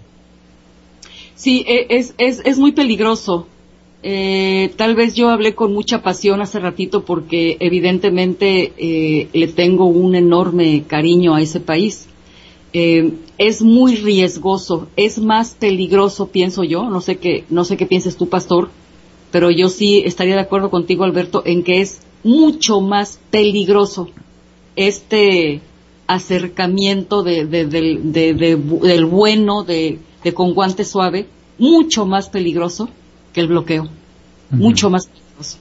Sí, es muy peligroso. Tal vez yo hablé con mucha pasión hace ratito porque evidentemente le tengo un enorme cariño a ese país. Es muy riesgoso, es más peligroso, pienso yo, no sé qué pienses tú, Pastor, pero yo sí estaría de acuerdo contigo, Alberto, en que es mucho más peligroso este acercamiento del bueno, de con guante suave, mucho más peligroso que el bloqueo, mucho más peligroso.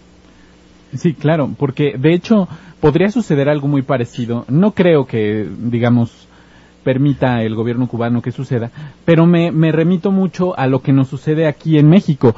Sí, claro, porque de hecho podría suceder algo muy parecido. No creo que, digamos, permita el gobierno cubano que suceda, pero me remito mucho a lo que nos sucede aquí en México.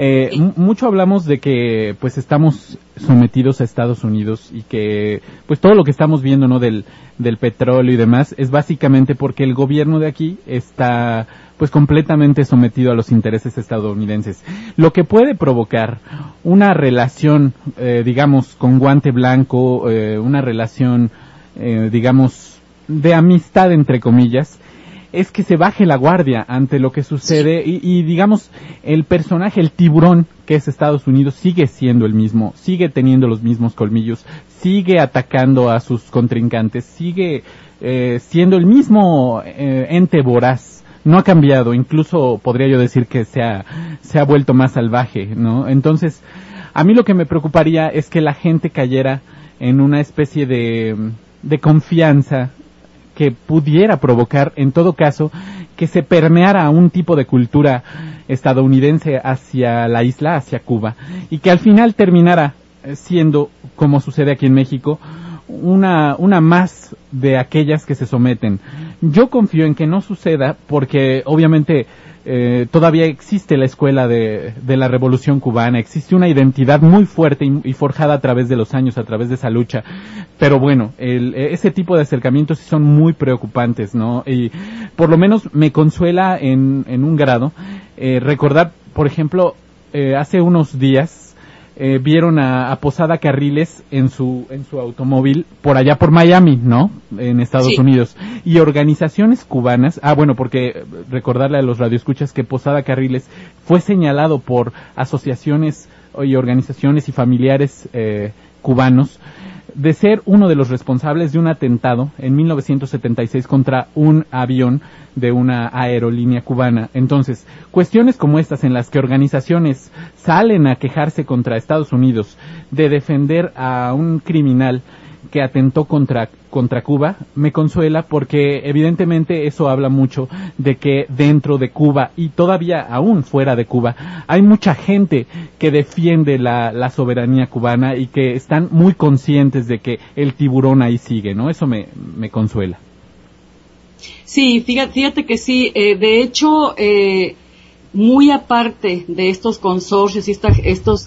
Mucho hablamos de que pues estamos sometidos a Estados Unidos y que pues todo lo que estamos viendo, ¿no?, del petróleo y demás es básicamente porque el gobierno de aquí está pues completamente sometido a los intereses estadounidenses, lo que puede provocar una relación digamos con guante blanco, una relación digamos de amistad entre comillas, es que se baje la guardia ante lo que sucede y digamos el personaje, el tiburón que es Estados Unidos sigue siendo el mismo, sigue teniendo los mismos colmillos, sigue atacando a sus contrincantes, sigue siendo el mismo ente voraz, no ha cambiado, incluso podría yo decir que se ha vuelto más salvaje, ¿no? Entonces, a mí lo que me preocuparía es que la gente cayera en una especie de confianza que pudiera provocar, en todo caso, que se permeara un tipo de cultura estadounidense hacia la isla, hacia Cuba, y que al final terminara siendo, como sucede aquí en México, una más de aquellas que se someten. Yo confío en que no suceda, porque obviamente todavía existe la escuela de la Revolución Cubana, existe una identidad muy fuerte y forjada a través de los años, a través de esa lucha, pero bueno, ese tipo de acercamientos sí son muy preocupantes, ¿no? Y por lo menos me consuela en un grado recordar, por ejemplo, hace unos días vieron a Posada Carriles en su automóvil por allá por Miami, ¿no? En Estados Unidos. Y organizaciones cubanas, bueno, porque recordarle a los radioescuchas que Posada Carriles fue señalado por asociaciones y organizaciones y familiares cubanos de ser uno de los responsables de un atentado en 1976 contra un avión de una aerolínea cubana. Entonces, cuestiones como estas en las que organizaciones salen a quejarse contra Estados Unidos de defender a un criminal que atentó contra Cuba, me consuela porque evidentemente eso habla mucho de que dentro de Cuba y todavía aún fuera de Cuba hay mucha gente que defiende la soberanía cubana y que están muy conscientes de que el tiburón ahí sigue, ¿no? Eso me consuela. Sí, fíjate que sí, de hecho, muy aparte de estos consorcios y estos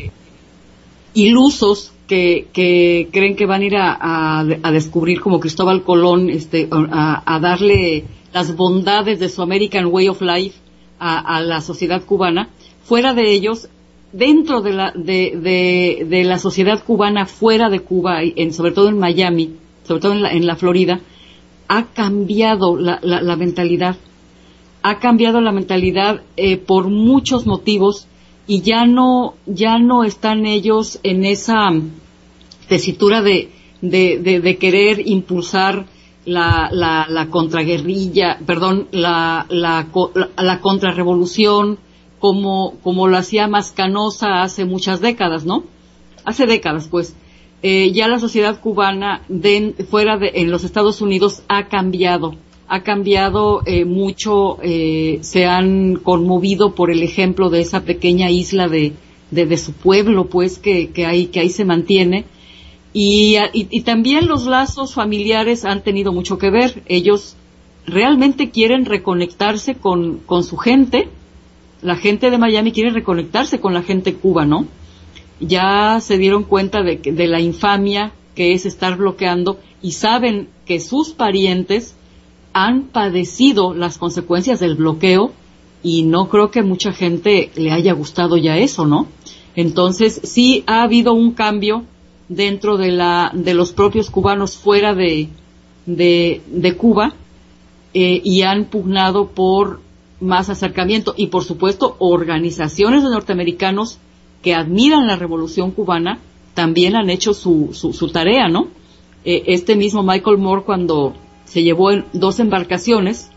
ilusos que creen que van a ir a descubrir como Cristóbal Colón, a darle las bondades de su American Way of Life a la sociedad cubana, fuera de ellos, dentro de la sociedad cubana, fuera de Cuba, sobre todo en Miami, sobre todo en la Florida, ha cambiado la mentalidad. ha cambiado la mentalidad por muchos motivos, y ya no están ellos en esa tesitura de querer impulsar la contraguerrilla, perdón, la contrarrevolución, como lo hacía Mascanosa hace muchas décadas, ¿no? Hace décadas, pues. Ya la sociedad cubana en los Estados Unidos ha cambiado mucho, se han conmovido por el ejemplo de esa pequeña isla de su pueblo, pues, que ahí se mantiene, y también los lazos familiares han tenido mucho que ver. Ellos realmente quieren reconectarse con su gente. La gente de Miami quiere reconectarse con la gente de Cuba, ¿no? Ya se dieron cuenta de la infamia que es estar bloqueando, y saben que sus parientes han padecido las consecuencias del bloqueo, y no creo que mucha gente le haya gustado ya eso, ¿no? Entonces sí ha habido un cambio dentro de los propios cubanos fuera de Cuba, y han pugnado por más acercamiento, y por supuesto organizaciones de norteamericanos que admiran la revolución cubana también han hecho su tarea, ¿no? Este mismo Michael Moore, cuando se llevó en 2 embarcaciones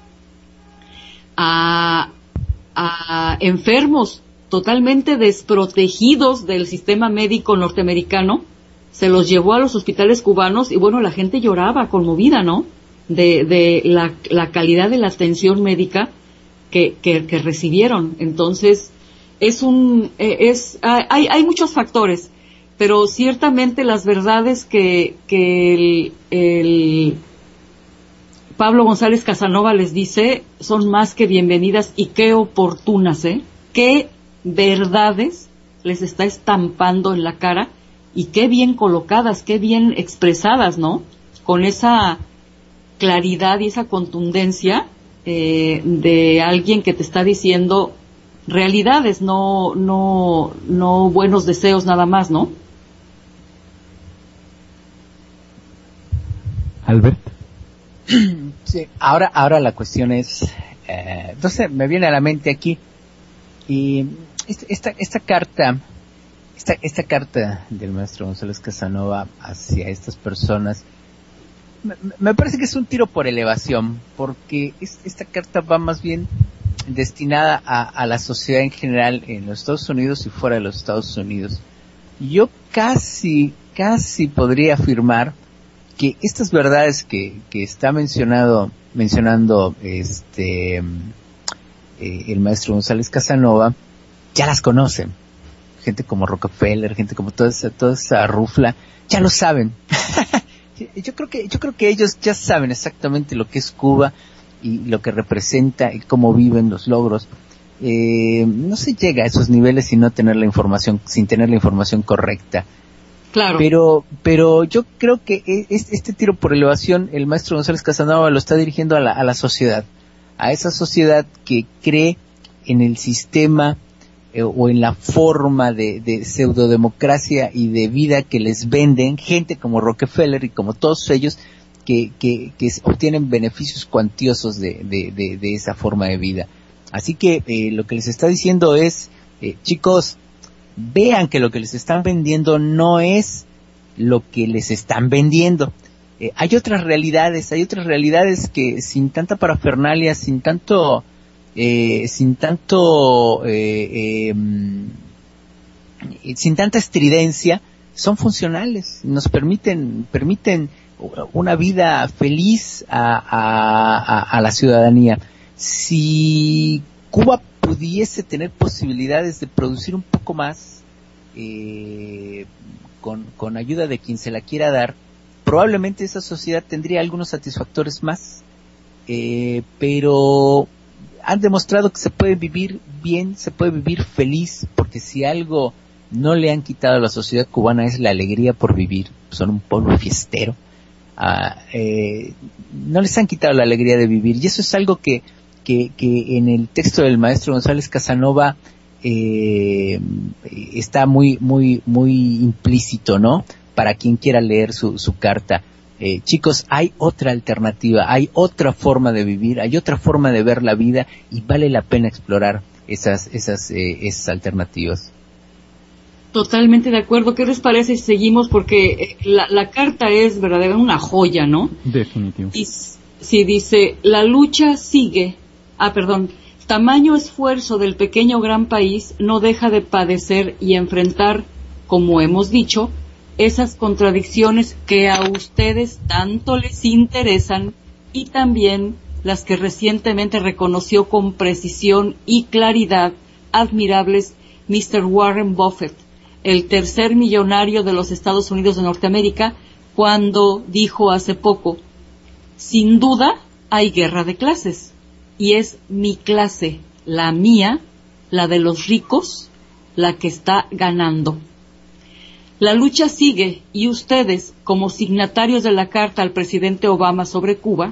a enfermos totalmente desprotegidos del sistema médico norteamericano, se los llevó a los hospitales cubanos, y bueno, la gente lloraba conmovida, ¿no? De la calidad de la atención médica que recibieron. Entonces, hay muchos factores, pero ciertamente las verdades que el Pablo González Casanova les dice son más que bienvenidas, y qué oportunas, qué verdades les está estampando en la cara, y qué bien colocadas, qué bien expresadas, ¿no? Con esa claridad y esa contundencia de alguien que te está diciendo realidades, no buenos deseos nada más, ¿no? Albert. Sí, ahora la cuestión es, entonces me viene a la mente aquí, y esta carta del maestro González Casanova hacia estas personas, me parece que es un tiro por elevación, porque esta carta va más bien destinada a la sociedad en general en los Estados Unidos y fuera de los Estados Unidos. Yo casi podría afirmar que estas verdades que está mencionando el maestro González Casanova ya las conocen. Gente como Rockefeller, gente como toda esa rufla, ya lo saben. Yo creo que ellos ya saben exactamente lo que es Cuba y lo que representa y cómo viven, los logros. No se llega a esos niveles sin tener la información correcta. Claro. Pero yo creo que este tiro por elevación, el maestro González Casanova lo está dirigiendo a la sociedad, a esa sociedad que cree en el sistema o en la forma de pseudodemocracia y de vida que les venden gente como Rockefeller y como todos ellos que obtienen beneficios cuantiosos de esa forma de vida. Así que lo que les está diciendo es, chicos, vean que lo que les están vendiendo no es lo que les están vendiendo. Hay otras realidades que sin tanta parafernalia, sin tanta estridencia, son funcionales, nos permiten una vida feliz a la ciudadanía. Si Cuba pudiese tener posibilidades de producir un poco más, con ayuda de quien se la quiera dar, probablemente esa sociedad tendría algunos satisfactores más, pero han demostrado que se puede vivir bien, se puede vivir feliz, porque si algo no le han quitado a la sociedad cubana es la alegría por vivir. Son un pueblo fiestero, no les han quitado la alegría de vivir, y eso es algo que en el texto del maestro González Casanova está muy implícito, ¿no? Para quien quiera leer su carta. chicos, hay otra alternativa, hay otra forma de vivir, hay otra forma de ver la vida y vale la pena explorar esas alternativas. Totalmente de acuerdo. ¿Qué les parece si seguimos? Porque la carta es verdaderamente una joya, ¿no? Definitivo. Sí, dice, la lucha sigue. Tamaño esfuerzo del pequeño gran país no deja de padecer y enfrentar, como hemos dicho, esas contradicciones que a ustedes tanto les interesan y también las que recientemente reconoció con precisión y claridad admirables Mr. Warren Buffett, el tercer millonario de los Estados Unidos de Norteamérica, cuando dijo hace poco, sin duda hay guerra de clases, y es mi clase, la mía, la de los ricos, la que está ganando. La lucha sigue y ustedes, como signatarios de la carta al presidente Obama sobre Cuba,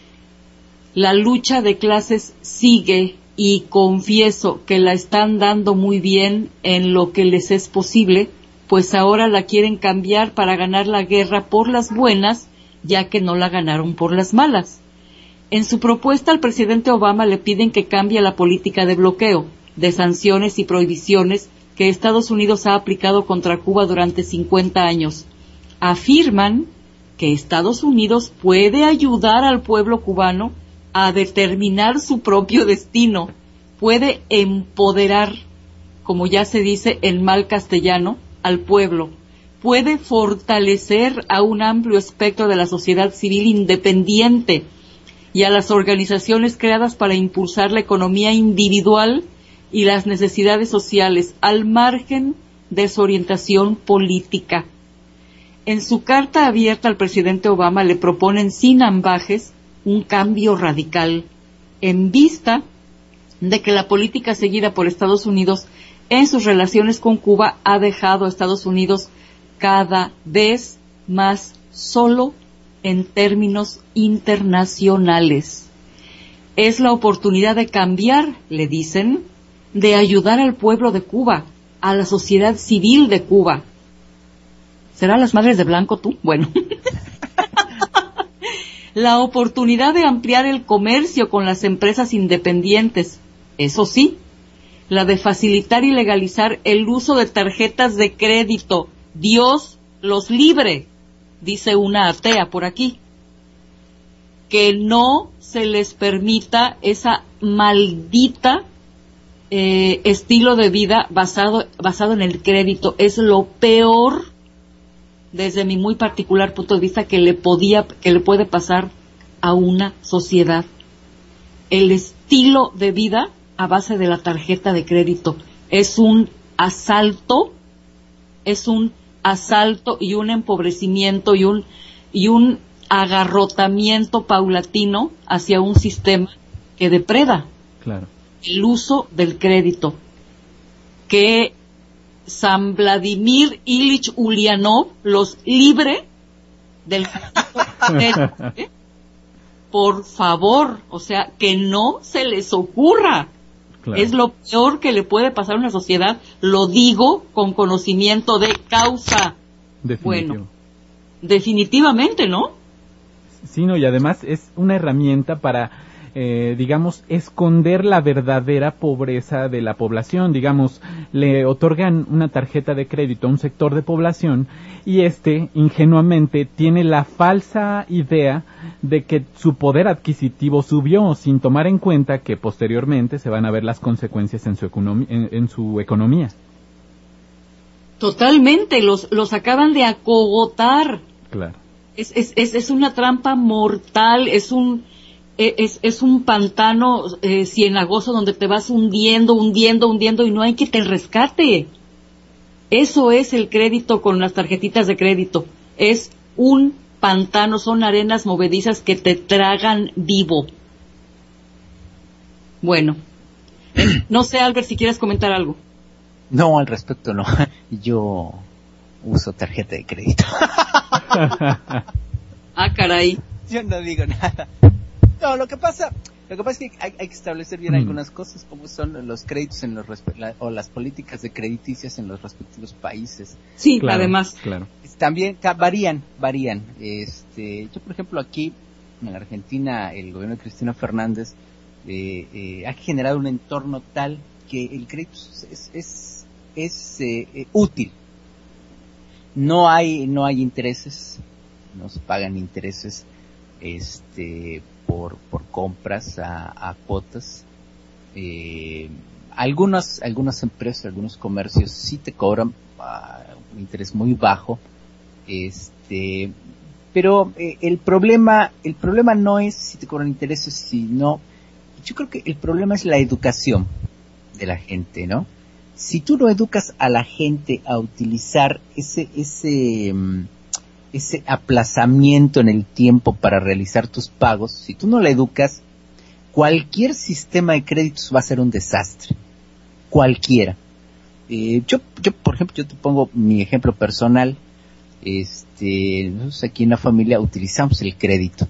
la lucha de clases sigue y confieso que la están dando muy bien en lo que les es posible, pues ahora la quieren cambiar para ganar la guerra por las buenas, ya que no la ganaron por las malas. En su propuesta al presidente Obama le piden que cambie la política de bloqueo, de sanciones y prohibiciones que Estados Unidos ha aplicado contra Cuba durante 50 años. Afirman que Estados Unidos puede ayudar al pueblo cubano a determinar su propio destino, puede empoderar, como ya se dice en mal castellano, al pueblo, puede fortalecer a un amplio espectro de la sociedad civil independiente y a las organizaciones creadas para impulsar la economía individual y las necesidades sociales, al margen de su orientación política. En su carta abierta al presidente Obama le proponen sin ambajes un cambio radical, en vista de que la política seguida por Estados Unidos en sus relaciones con Cuba ha dejado a Estados Unidos cada vez más solo en términos internacionales. Es la oportunidad de cambiar, le dicen, de ayudar al pueblo de Cuba, a la sociedad civil de Cuba. ¿Será las madres de blanco tú? Bueno. La oportunidad de ampliar el comercio con las empresas independientes, eso sí, la de facilitar y legalizar el uso de tarjetas de crédito. Dios los libre, dice una atea por aquí. Que no se les permita esa maldita estilo de vida basado en el crédito. Es lo peor, desde mi muy particular punto de vista, que le puede pasar a una sociedad. El estilo de vida a base de la tarjeta de crédito es un asalto y un empobrecimiento y un agarrotamiento paulatino hacia un sistema que depreda el uso del crédito, que San Vladimir Ilich Ulyanov los libre del crédito. Por favor, o sea, que no se les ocurra. Claro. Es lo peor que le puede pasar a una sociedad, lo digo con conocimiento de causa. Bueno, definitivamente, ¿no? Sí, no, y además es una herramienta para, digamos, esconder la verdadera pobreza de la población. Digamos, le otorgan una tarjeta de crédito a un sector de población y ingenuamente tiene la falsa idea de que su poder adquisitivo subió, sin tomar en cuenta que posteriormente se van a ver las consecuencias en su economía. Totalmente, los acaban de acogotar. Claro. Es una trampa mortal, es un pantano cienagoso donde te vas hundiendo y no hay que te rescate. Eso es el crédito con las tarjetitas de crédito. Es un pantano, son arenas movedizas que te tragan vivo. Bueno, no sé, Albert, si quieres comentar algo. No, al respecto no. Yo uso tarjeta de crédito. Ah, caray. Yo no digo nada. No, lo que pasa, Lo que pasa es que hay que establecer bien algunas cosas, como son los créditos en o las políticas de crediticias en los respectivos países. Sí, claro, además. Claro. También varían. Yo, por ejemplo, aquí en la Argentina, el gobierno de Cristina Fernández ha generado un entorno tal que el crédito es útil. No hay intereses, no se pagan intereses por compras a cuotas. Algunas empresas, algunos comercios sí te cobran un interés muy bajo, pero el problema no es si te cobran intereses, sino yo creo que el problema es la educación de la gente, ¿no? Si tú no educas a la gente a utilizar ese aplazamiento en el tiempo para realizar tus pagos, si tú no la educas, cualquier sistema de créditos va a ser un desastre. Cualquiera. Yo, por ejemplo, yo te pongo mi ejemplo personal. Nosotros aquí en la familia utilizamos el crédito.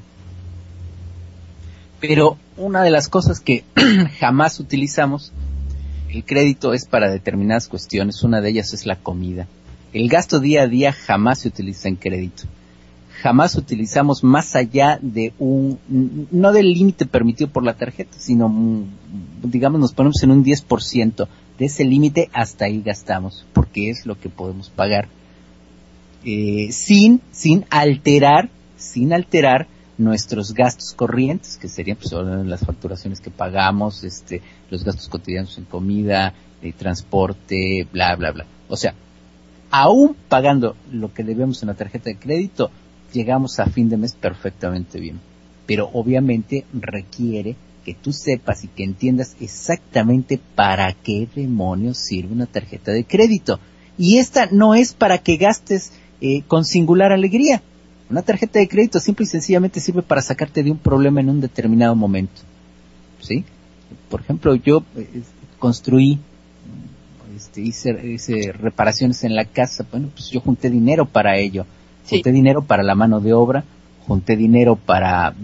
Pero una de las cosas que jamás utilizamos, el crédito es para determinadas cuestiones. Una de ellas es la comida. El gasto día a día jamás se utiliza en crédito. Jamás utilizamos más allá de no del límite permitido por la tarjeta, sino, digamos, nos ponemos en un 10% de ese límite, hasta ahí gastamos, porque es lo que podemos pagar. Sin alterar nuestros gastos corrientes, que serían pues las facturaciones que pagamos, los gastos cotidianos en comida, transporte, bla, bla, bla. O sea, aún pagando lo que debemos en la tarjeta de crédito, llegamos a fin de mes perfectamente bien. Pero obviamente requiere que tú sepas y que entiendas exactamente para qué demonios sirve una tarjeta de crédito. Y esta no es para que gastes con singular alegría. Una tarjeta de crédito simple y sencillamente sirve para sacarte de un problema en un determinado momento. ¿Sí? Por ejemplo, yo construí, hice reparaciones en la casa. Bueno, pues yo junté dinero para ello. Sí. Junté dinero para la mano de obra, junté dinero para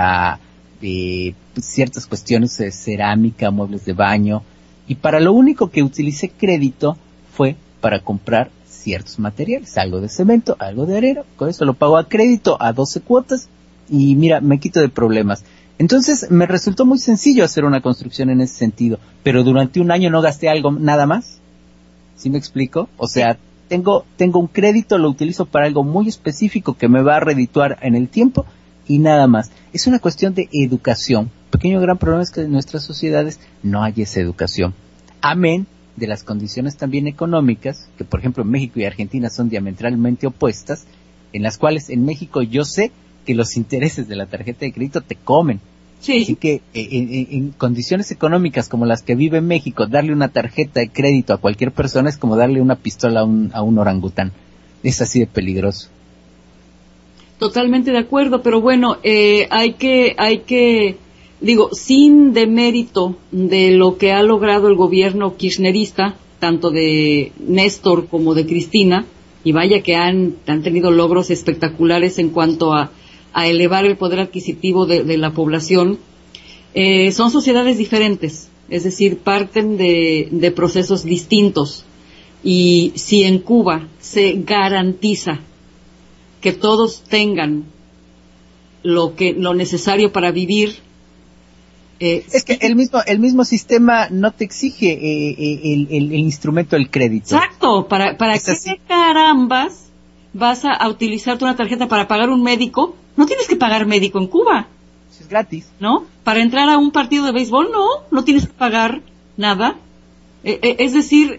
ciertas cuestiones de cerámica, muebles de baño, y para lo único que utilicé crédito fue para comprar ciertos materiales, algo de cemento, algo de arena. Con eso lo pago a crédito a 12 cuotas y mira, me quito de problemas. Entonces me resultó muy sencillo hacer una construcción en ese sentido, pero durante un año no gasté nada más. ¿Sí me explico? O sea, tengo un crédito, lo utilizo para algo muy específico que me va a redituar en el tiempo y nada más. Es una cuestión de educación. Pequeño gran problema es que en nuestras sociedades no hay esa educación. Amén de las condiciones también económicas, que por ejemplo en México y Argentina son diametralmente opuestas, en las cuales en México yo sé que los intereses de la tarjeta de crédito te comen. Sí. Así que en condiciones económicas como las que vive México, darle una tarjeta de crédito a cualquier persona es como darle una pistola a un orangután. Es así de peligroso. Totalmente de acuerdo, pero bueno, hay que digo, sin demérito de lo que ha logrado el gobierno kirchnerista, tanto de Néstor como de Cristina, y vaya que han tenido logros espectaculares en cuanto a elevar el poder adquisitivo de la población, son sociedades diferentes, es decir, parten de procesos distintos. Y si en Cuba se garantiza que todos tengan lo necesario para vivir, es que el mismo sistema no te exige el instrumento del crédito. Exacto, ¿para qué carambas vas a utilizar una tarjeta para pagar un médico? No tienes que pagar médico en Cuba. Es gratis. ¿No? Para entrar a un partido de béisbol, no tienes que pagar nada. Es decir,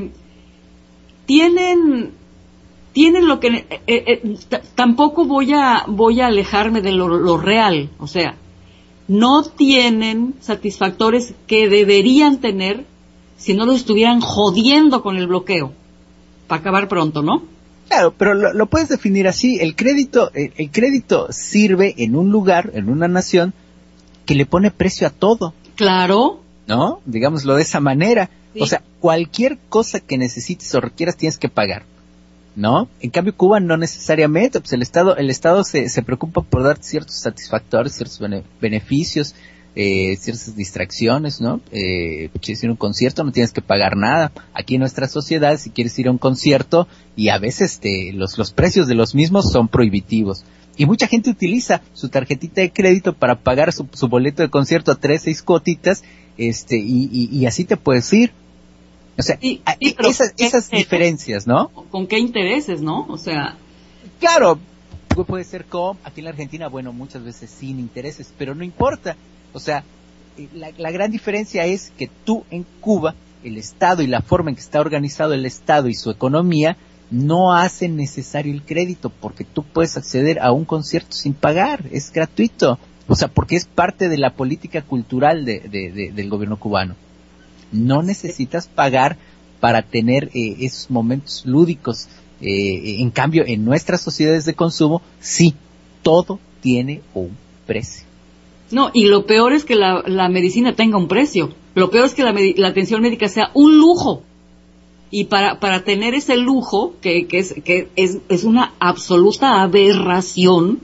tienen lo que tampoco voy a alejarme de lo real, o sea, no tienen satisfactores que deberían tener si no los estuvieran jodiendo con el bloqueo para acabar pronto, ¿no? Claro, pero lo puedes definir así. El crédito sirve en un lugar, en una nación que le pone precio a todo. Claro. ¿No? Digámoslo de esa manera. Sí. O sea, cualquier cosa que necesites o requieras tienes que pagar, ¿no? En cambio, Cuba no necesariamente, pues el Estado se preocupa por dar ciertos satisfactores, ciertos beneficios, ciertas distracciones, ¿no? Quieres ir a un concierto, no tienes que pagar nada. Aquí en nuestra sociedad, si quieres ir a un concierto, y a veces los precios de los mismos son prohibitivos. Y mucha gente utiliza su tarjetita de crédito para pagar su boleto de concierto a 3-6 cuotitas, y así te puedes ir. O sea, sí, esas diferencias, ¿no? ¿Con qué intereses, no? O sea... Claro, puede ser aquí en la Argentina, bueno, muchas veces sin intereses, pero no importa. O sea, la gran diferencia es que tú en Cuba, el Estado y la forma en que está organizado el Estado y su economía, no hacen necesario el crédito, porque tú puedes acceder a un concierto sin pagar, es gratuito. O sea, porque es parte de la política cultural del gobierno cubano. No necesitas pagar para tener esos momentos lúdicos. En cambio, en nuestras sociedades de consumo, sí, todo tiene un precio. No, y lo peor es que la medicina tenga un precio. Lo peor es que la atención médica sea un lujo. Y para tener ese lujo, que es una absoluta aberración,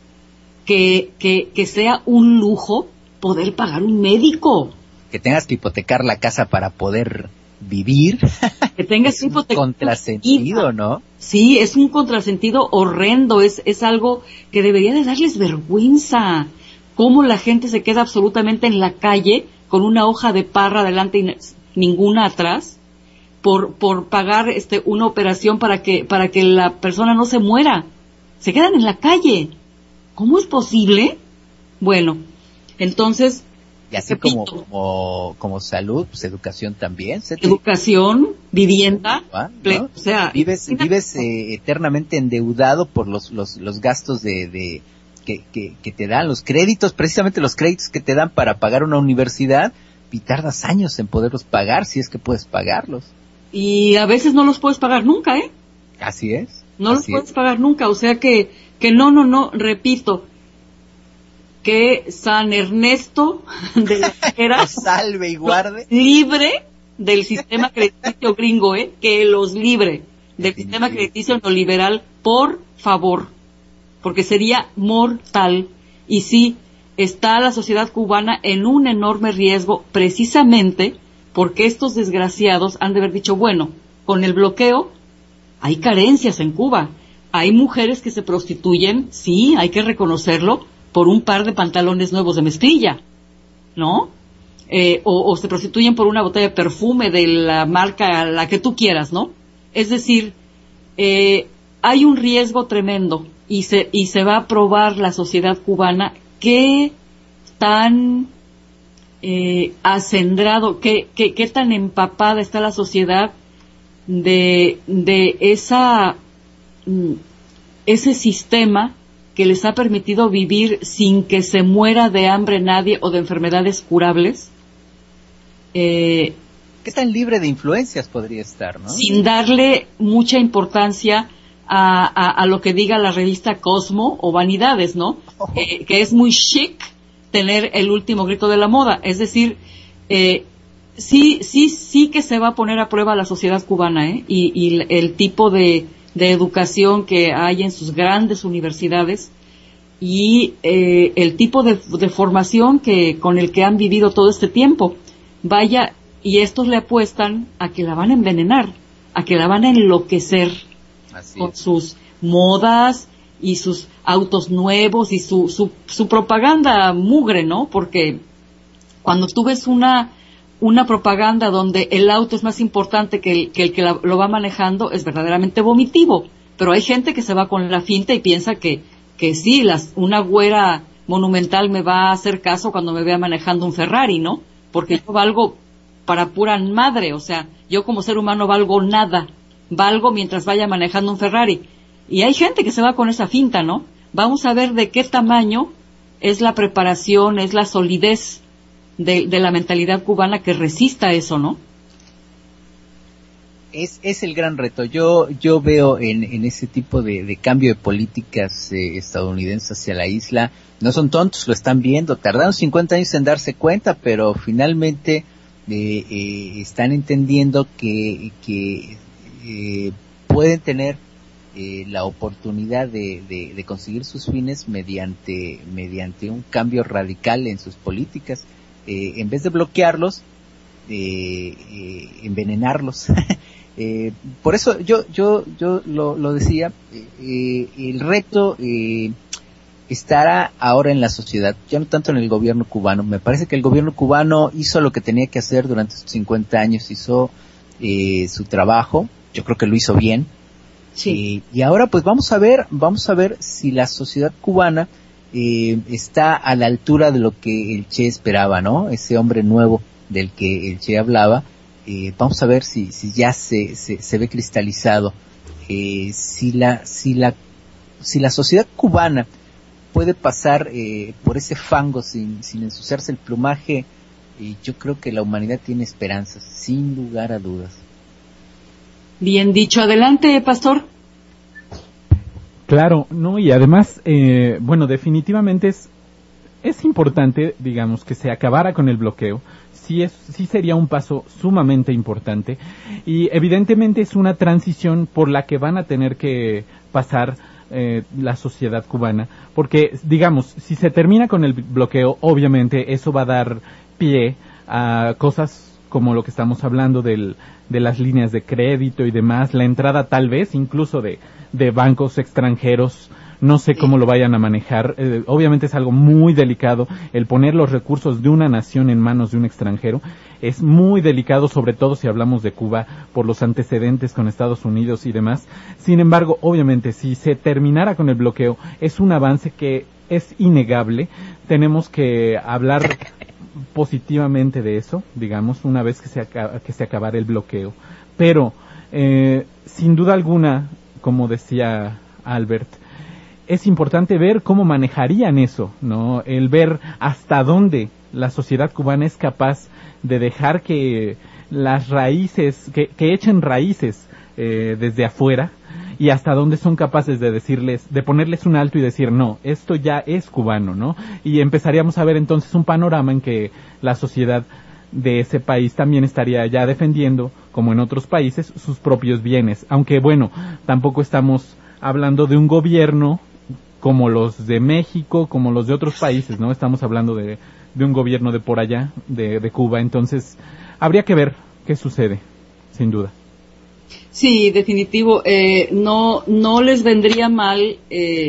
que sea un lujo poder pagar un médico. Que tengas que hipotecar la casa para poder vivir. Que tengas que hipotecar. Es un contrasentido, ¿no? Sí, es un contrasentido horrendo. Es algo que debería de darles vergüenza. Cómo la gente se queda absolutamente en la calle con una hoja de parra adelante y ninguna atrás por pagar una operación para que la persona no se muera. Se quedan en la calle. ¿Cómo es posible? Bueno, entonces... Y así como salud, pues educación también. Educación, vivienda, ¿no? O sea... Vives eternamente endeudado por los gastos que te dan, los créditos, precisamente los créditos que te dan para pagar una universidad, y tardas años en poderlos pagar, si es que puedes pagarlos. Y a veces no los puedes pagar nunca, ¿eh? Así es. No los puedes pagar nunca, o sea que no, repito, que San Ernesto de la Era salve y guarde, libre del sistema crediticio gringo, que los libre del sistema crediticio neoliberal, por favor, porque sería mortal. Y sí, está la sociedad cubana en un enorme riesgo, precisamente porque estos desgraciados han de haber dicho, bueno, con el bloqueo hay carencias en Cuba. Hay mujeres que se prostituyen, sí, hay que reconocerlo, por un par de pantalones nuevos de mezclilla, ¿no? O se prostituyen por una botella de perfume de la marca, la que tú quieras, ¿no? Es decir, hay un riesgo tremendo y se va a probar la sociedad cubana qué tan acendrado, qué tan empapada está la sociedad de ese sistema que les ha permitido vivir sin que se muera de hambre nadie o de enfermedades curables. ¿Qué tan libre de influencias podría estar, no? Sin darle mucha importancia a lo que diga la revista Cosmo o Vanidades, ¿no? Que es muy chic tener el último grito de la moda. Es decir, sí que se va a poner a prueba la sociedad cubana, y el tipo de educación que hay en sus grandes universidades y el tipo de formación con el que han vivido todo este tiempo. Vaya, y estos le apuestan a que la van a envenenar, a que la van a enloquecer. Así con es. Sus modas y sus autos nuevos y su propaganda mugre, ¿no? Porque cuando tú ves una propaganda donde el auto es más importante que el que lo va manejando, es verdaderamente vomitivo. Pero hay gente que se va con la finta y piensa que sí, una güera monumental me va a hacer caso cuando me vea manejando un Ferrari, ¿no? Porque yo valgo para pura madre, o sea, yo como ser humano valgo nada, valgo mientras vaya manejando un Ferrari. Y hay gente que se va con esa finta, ¿no? Vamos a ver de qué tamaño es la preparación, es la solidez de la mentalidad cubana que resista eso, ¿no? Es el gran reto. Yo veo en ese tipo de cambio de políticas estadounidenses hacia la isla, no son tontos, lo están viendo, tardaron 50 años en darse cuenta, pero finalmente están entendiendo que pueden tener la oportunidad de conseguir sus fines mediante un cambio radical en sus políticas, en vez de bloquearlos, envenenarlos. Por eso yo lo decía, el reto estará ahora en la sociedad, ya no tanto en el gobierno cubano. Me parece que el gobierno cubano hizo lo que tenía que hacer durante estos 50 años, hizo su trabajo, yo creo que lo hizo bien. Sí. Y ahora pues vamos a ver si la sociedad cubana está a la altura de lo que el Che esperaba, ¿no? Ese hombre nuevo del que el Che hablaba. Vamos a ver si ya se ve cristalizado, si la sociedad cubana puede pasar por ese fango sin ensuciarse el plumaje. Yo creo que la humanidad tiene esperanzas, sin lugar a dudas. Bien dicho. Adelante, Pastor. Claro, no, y además, bueno, definitivamente es importante, digamos, que se acabara con el bloqueo. Sí sería un paso sumamente importante, y evidentemente es una transición por la que van a tener que pasar la sociedad cubana, porque, digamos, si se termina con el bloqueo, obviamente eso va a dar pie a cosas como lo que estamos hablando de las líneas de crédito y demás, la entrada tal vez incluso de bancos extranjeros. No sé cómo lo vayan a manejar. Obviamente es algo muy delicado el poner los recursos de una nación en manos de un extranjero. Es muy delicado, sobre todo si hablamos de Cuba, por los antecedentes con Estados Unidos y demás. Sin embargo, obviamente, si se terminara con el bloqueo, es un avance que es innegable. Tenemos que hablar positivamente de eso, digamos, una vez que se acabara el bloqueo. Pero, sin duda alguna, como decía Albert, es importante ver cómo manejarían eso, ¿no? El ver hasta dónde la sociedad cubana es capaz de dejar que las raíces, que echen raíces desde afuera, y hasta dónde son capaces de decirles, de ponerles un alto y decir, no, esto ya es cubano, ¿no? Y empezaríamos a ver entonces un panorama en que la sociedad de ese país también estaría ya defendiendo, como en otros países, sus propios bienes. Aunque bueno, tampoco estamos hablando de un gobierno como los de México, como los de otros países, ¿no? Estamos hablando de un gobierno de por allá, de Cuba. Entonces, habría que ver qué sucede, sin duda. Sí, definitivo. No les vendría mal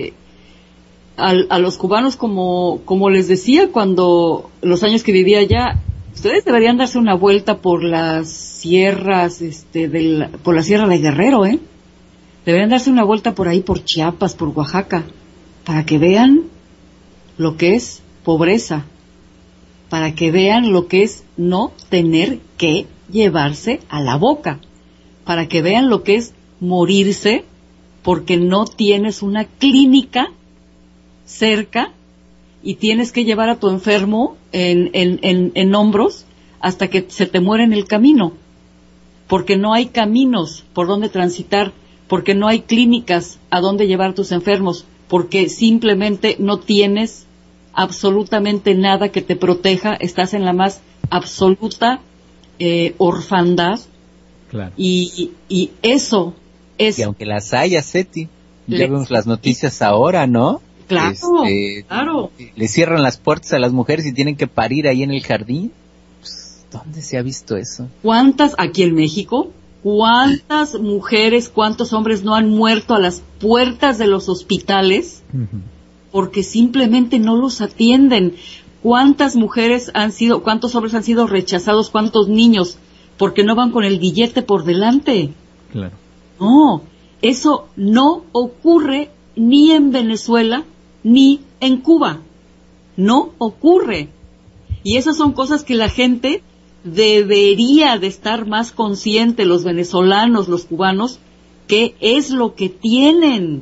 a los cubanos, como les decía, cuando los años que vivía allá, ustedes deberían darse una vuelta por las sierras, por la sierra de Guerrero, Deberían darse una vuelta por ahí, por Chiapas, por Oaxaca, para que vean lo que es pobreza, para que vean lo que es no tener que llevarse a la boca, para que vean lo que es morirse porque no tienes una clínica cerca y tienes que llevar a tu enfermo en hombros hasta que se te muere en el camino, porque no hay caminos por donde transitar, porque no hay clínicas a donde llevar tus enfermos, porque simplemente no tienes absolutamente nada que te proteja, estás en la más absoluta orfandad. Claro. Y eso es... Y aunque las haya, Seti, ya vemos las noticias ahora, ¿no? Claro, claro. Le cierran las puertas a las mujeres y tienen que parir ahí en el jardín. Pues, ¿dónde se ha visto eso? ¿Cuántas, aquí en México, cuántas mujeres, cuántos hombres no han muerto a las puertas de los hospitales porque simplemente no los atienden? ¿Cuántas mujeres cuántos hombres han sido rechazados, cuántos niños, porque no van con el billete por delante? Claro. No, eso no ocurre ni en Venezuela ni en Cuba. No ocurre. Y esas son cosas que la gente debería de estar más consciente, los venezolanos, los cubanos, qué es lo que tienen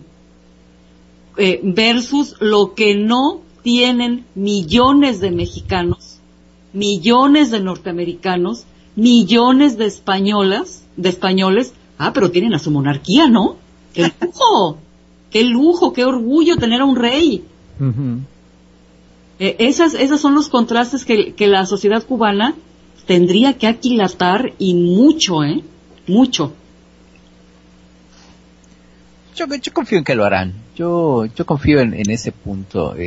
versus lo que no tienen millones de mexicanos, millones de norteamericanos, millones de españoles, pero tienen a su monarquía, ¿no? ¡Qué lujo! ¡Qué lujo! ¡Qué orgullo tener a un rey! Uh-huh. Esos son los contrastes que la sociedad cubana tendría que aquilatar, y mucho, mucho. Yo confío en que lo harán. Yo confío en ese punto.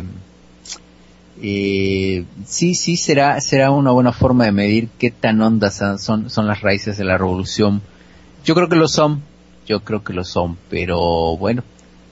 Sí, será una buena forma de medir qué tan hondas son las raíces de la revolución. Yo creo que lo son, pero bueno,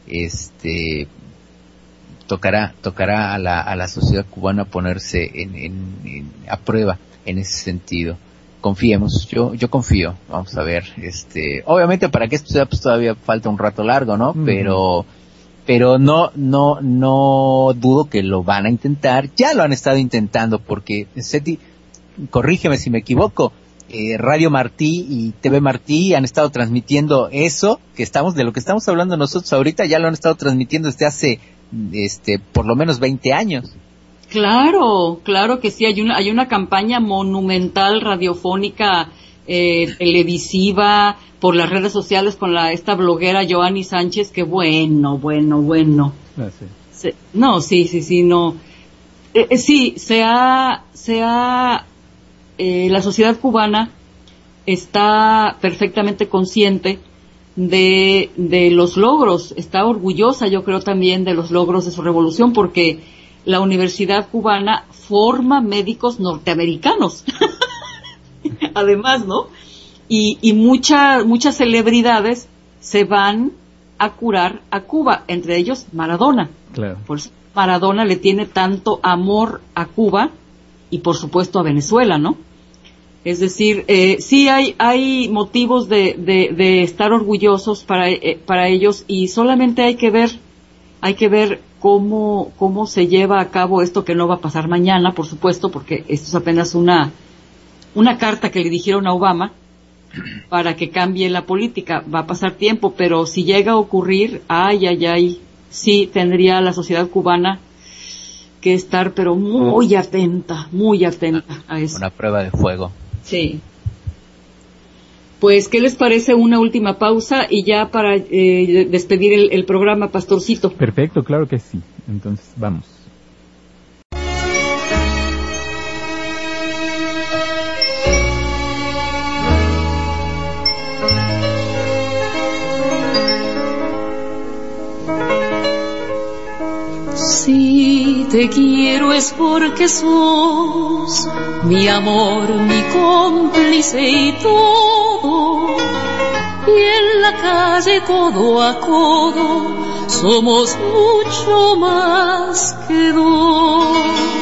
tocará a la sociedad cubana ponerse a prueba en ese sentido. Confiemos, yo confío, vamos a ver, obviamente para que esto sea, pues todavía falta un rato largo, ¿no? Pero no dudo que lo van a intentar, ya lo han estado intentando, porque, Seti, corrígeme si me equivoco, Radio Martí y TV Martí han estado transmitiendo eso, de lo que estamos hablando nosotros ahorita, ya lo han estado transmitiendo desde hace, por lo menos 20 años. Claro que sí, hay una campaña monumental radiofónica, televisiva, por las redes sociales con esta bloguera Joanny Sánchez, que bueno. Ah, sí. La sociedad cubana está perfectamente consciente de los logros, está orgullosa, yo creo, también de los logros de su revolución, porque la universidad cubana forma médicos norteamericanos, además, ¿no? Y muchas celebridades se van a curar a Cuba, entre ellos Maradona. Claro. Por eso Maradona le tiene tanto amor a Cuba y por supuesto a Venezuela, ¿no? Es decir, sí hay motivos de estar orgullosos para ellos, y solamente hay que ver cómo se lleva a cabo esto, que no va a pasar mañana, por supuesto, porque esto es apenas una carta que le dijeron a Obama para que cambie la política. Va a pasar tiempo, pero si llega a ocurrir, sí tendría la sociedad cubana que estar, pero muy atenta a eso. Una prueba de fuego. Sí. Pues, ¿qué les parece una última pausa y ya para despedir el programa, Pastorcito? Perfecto, claro que sí. Entonces, vamos. Si te quiero es porque sos mi amor, mi cómplice y todo. Y en la calle codo a codo somos mucho más que dos.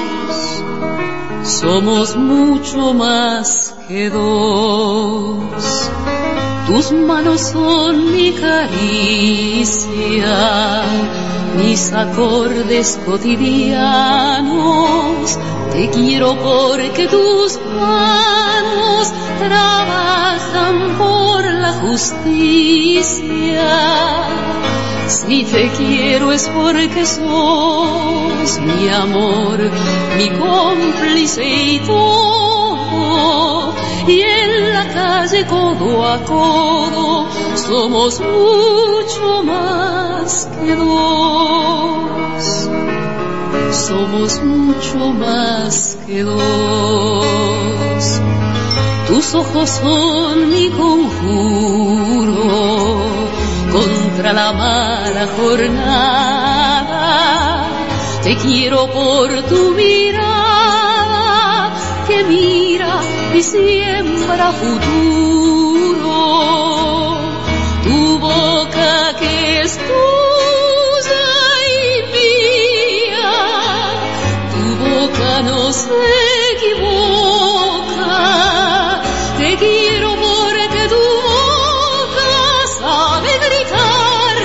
Somos mucho más que dos. Tus manos son mi caricia, mis acordes cotidianos. Te quiero porque tus manos trabajan por la justicia. Si te quiero es porque sos mi amor, mi cómplice y todo. Y en la calle codo a codo somos mucho más que dos. Somos mucho más que dos. Tus ojos son mi conjuro contra la mala jornada. Te quiero por tu mirada que mira y siembra futuro. Tu boca que es tuya y mía, tu boca no se equivoca. Te quiero porque tu boca sabe gritar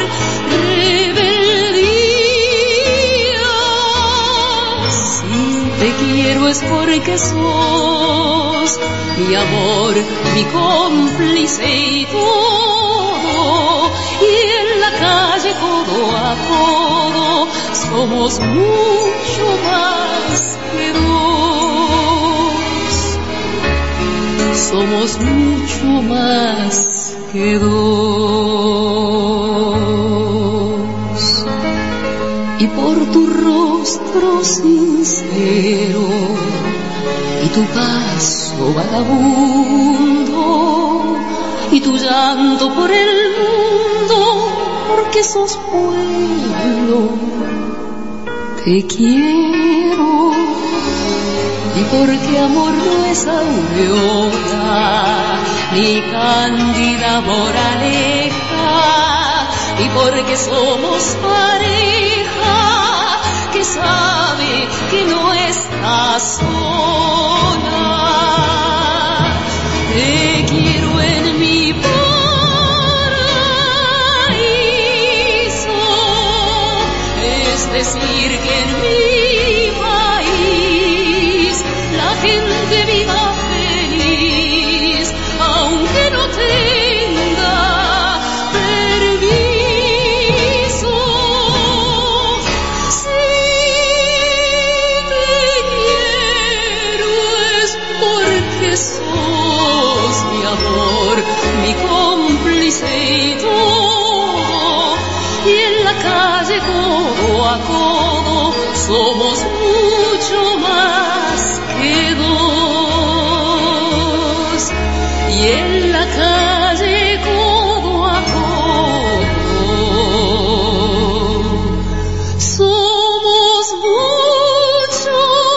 rebeldía. Si te quiero es porque sos mi amor, mi cómplice y todo. Y en la calle codo a codo somos mucho más que dos. Somos mucho más que dos. Y por tu rostro sincero y tu paso vagabundo y tu llanto por el mundo porque sos pueblo, te quiero, y porque amor no es aurora, ni cándida moraleja, y porque somos pareja que sabe que no está sola. Te quiero en mi paraíso, es decir que en mi país la gente viva feliz, aunque no tenga permiso. Si te quiero es porque sos mi amor, mi cómplice y todo, y en la calle codo a codo somos mucho más que dos, y en la calle codo a codo somos mucho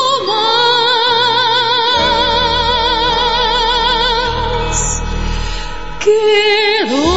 más que dos.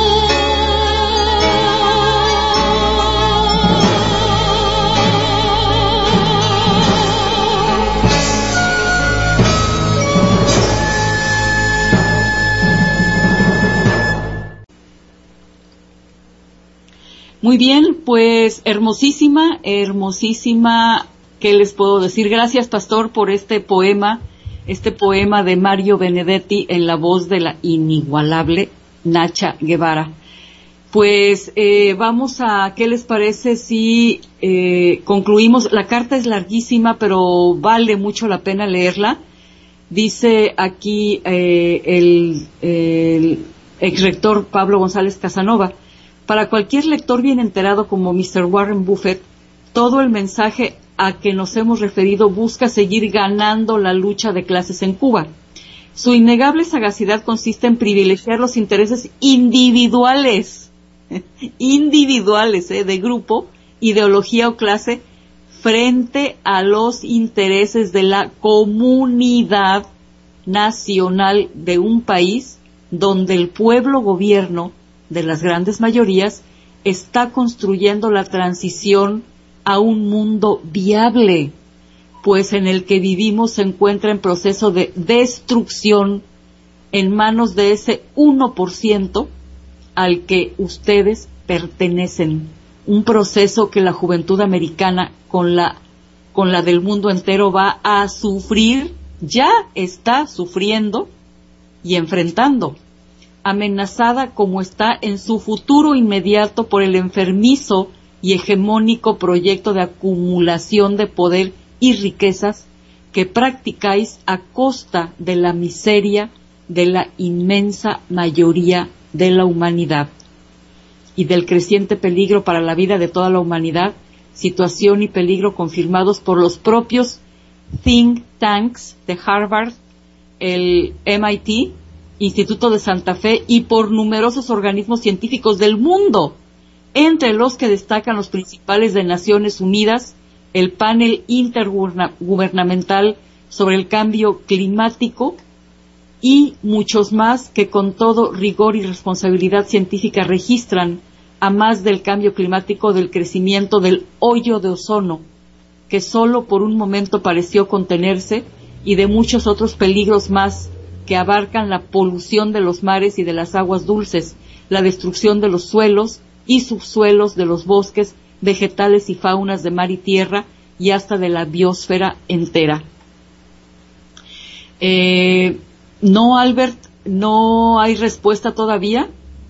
Muy bien, pues hermosísima, ¿qué les puedo decir? Gracias, Pastor, por este poema de Mario Benedetti en la voz de la inigualable Nacha Guevara. Pues vamos a, ¿qué les parece si concluimos? La carta es larguísima, pero vale mucho la pena leerla. Dice aquí el exrector Pablo González Casanova: para cualquier lector bien enterado como Mr. Warren Buffett, todo el mensaje a que nos hemos referido busca seguir ganando la lucha de clases en Cuba. Su innegable sagacidad consiste en privilegiar los intereses individuales de grupo, ideología o clase frente a los intereses de la comunidad nacional de un país donde el pueblo gobierno de las grandes mayorías está construyendo la transición a un mundo viable, pues en el que vivimos se encuentra en proceso de destrucción en manos de ese 1% al que ustedes pertenecen. Un proceso que la juventud americana con la del mundo entero va a sufrir, ya está sufriendo y enfrentando, amenazada como está en su futuro inmediato por el enfermizo y hegemónico proyecto de acumulación de poder y riquezas que practicáis a costa de la miseria de la inmensa mayoría de la humanidad y del creciente peligro para la vida de toda la humanidad, situación y peligro confirmados por los propios think tanks de Harvard, el MIT, Instituto de Santa Fe y por numerosos organismos científicos del mundo, entre los que destacan los principales de Naciones Unidas, el panel intergubernamental sobre el cambio climático y muchos más que con todo rigor y responsabilidad científica registran, a más del cambio climático, del crecimiento del hoyo de ozono, que solo por un momento pareció contenerse, y de muchos otros peligros más que abarcan la polución de los mares y de las aguas dulces, la destrucción de los suelos y subsuelos de los bosques, vegetales y faunas de mar y tierra, y hasta de la biosfera entera. No, Albert, no hay respuesta todavía.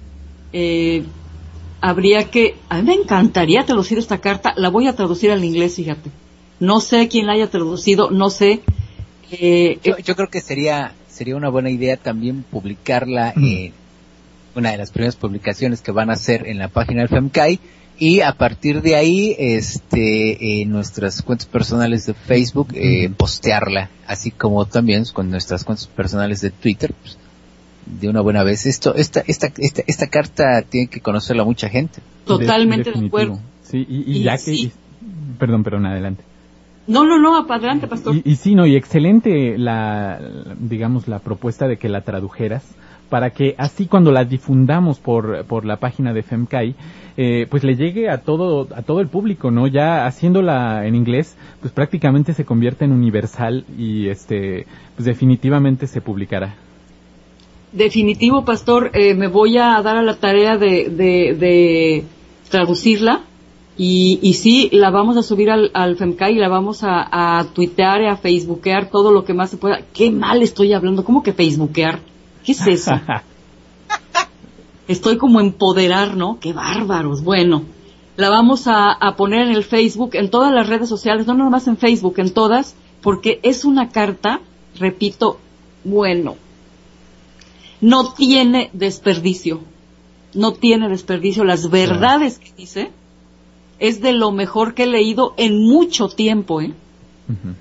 Habría que... A mí me encantaría traducir esta carta. La voy a traducir al inglés, fíjate. No sé quién la haya traducido, no sé. Yo creo que sería una buena idea también publicarla en una de las primeras publicaciones que van a hacer en la página del FEMCAI, y a partir de ahí en nuestras cuentas personales de Facebook postearla, así como también con nuestras cuentas personales de Twitter, pues, de una buena vez. Esta carta tiene que conocerla mucha gente. Totalmente de acuerdo. Sí, y ya sí. que... Perdón, adelante. No, adelante, pastor. Y sí, no, y excelente digamos, la propuesta de que la tradujeras, para que así cuando la difundamos por la página de FEMCAI, pues le llegue a todo el público, ¿no? Ya haciéndola en inglés, pues prácticamente se convierte en universal y pues definitivamente se publicará. Definitivo, pastor, me voy a dar a la tarea de traducirla y sí, la vamos a subir al FEMCAI y la vamos a tuitear y a facebookear todo lo que más se pueda. Qué mal estoy hablando, ¿cómo que facebookear? ¿Qué es eso? Estoy como empoderar, ¿no? ¡Qué bárbaros! Bueno, la vamos a poner en el Facebook, en todas las redes sociales, no nada más en Facebook, en todas, porque es una carta, repito, bueno, no tiene desperdicio. Las verdades que dice es de lo mejor que he leído en mucho tiempo, ¿eh? Uh-huh.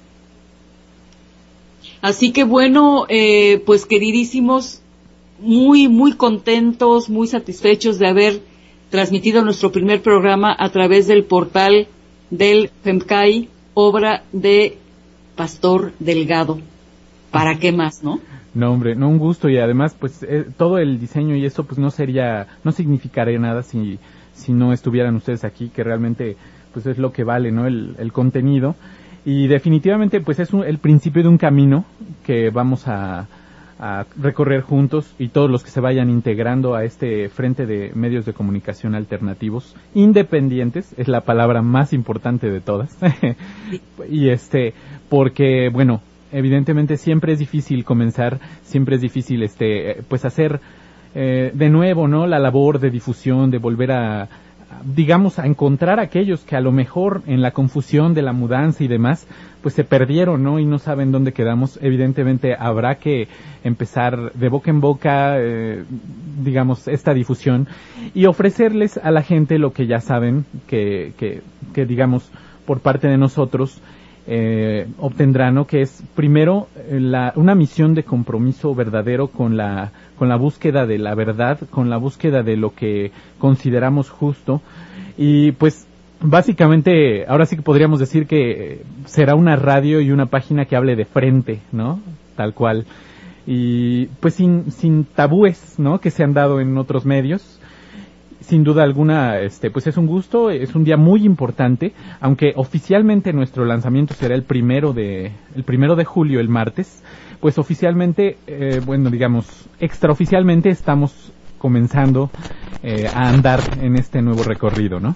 Así que bueno, pues queridísimos, muy, muy contentos, muy satisfechos de haber transmitido nuestro primer programa a través del portal del FEMCAI, obra de Pastor Delgado. ¿Para qué más, no? No, hombre, no, un gusto, y además, pues, todo el diseño y eso, pues, no significaría nada si no estuvieran ustedes aquí, que realmente, pues, es lo que vale, ¿no? El contenido. Y definitivamente, pues, es el principio de un camino que vamos a recorrer juntos, y todos los que se vayan integrando a este frente de medios de comunicación alternativos, independientes, es la palabra más importante de todas. Y porque, bueno, evidentemente siempre es difícil comenzar, siempre es difícil pues hacer de nuevo, ¿no? La labor de difusión, de volver digamos, a encontrar a aquellos que a lo mejor en la confusión de la mudanza y demás, pues se perdieron, ¿no? Y no saben dónde quedamos. Evidentemente habrá que empezar de boca en boca, digamos, esta difusión, y ofrecerles a la gente lo que ya saben, que digamos, por parte de nosotros, obtendrán, ¿no? Que es primero una misión de compromiso verdadero con la búsqueda de la verdad, con la búsqueda de lo que consideramos justo, y pues básicamente ahora sí que podríamos decir que será una radio y una página que hable de frente, ¿no? Tal cual, y pues sin tabúes, ¿no? Que se han dado en otros medios. Sin duda alguna, pues es un gusto, es un día muy importante, aunque oficialmente nuestro lanzamiento será el primero de julio, el martes, pues oficialmente, bueno, digamos, extraoficialmente estamos comenzando a andar en este nuevo recorrido, ¿no?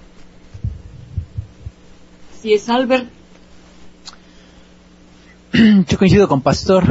Sí, es Albert. Yo coincido con Pastor.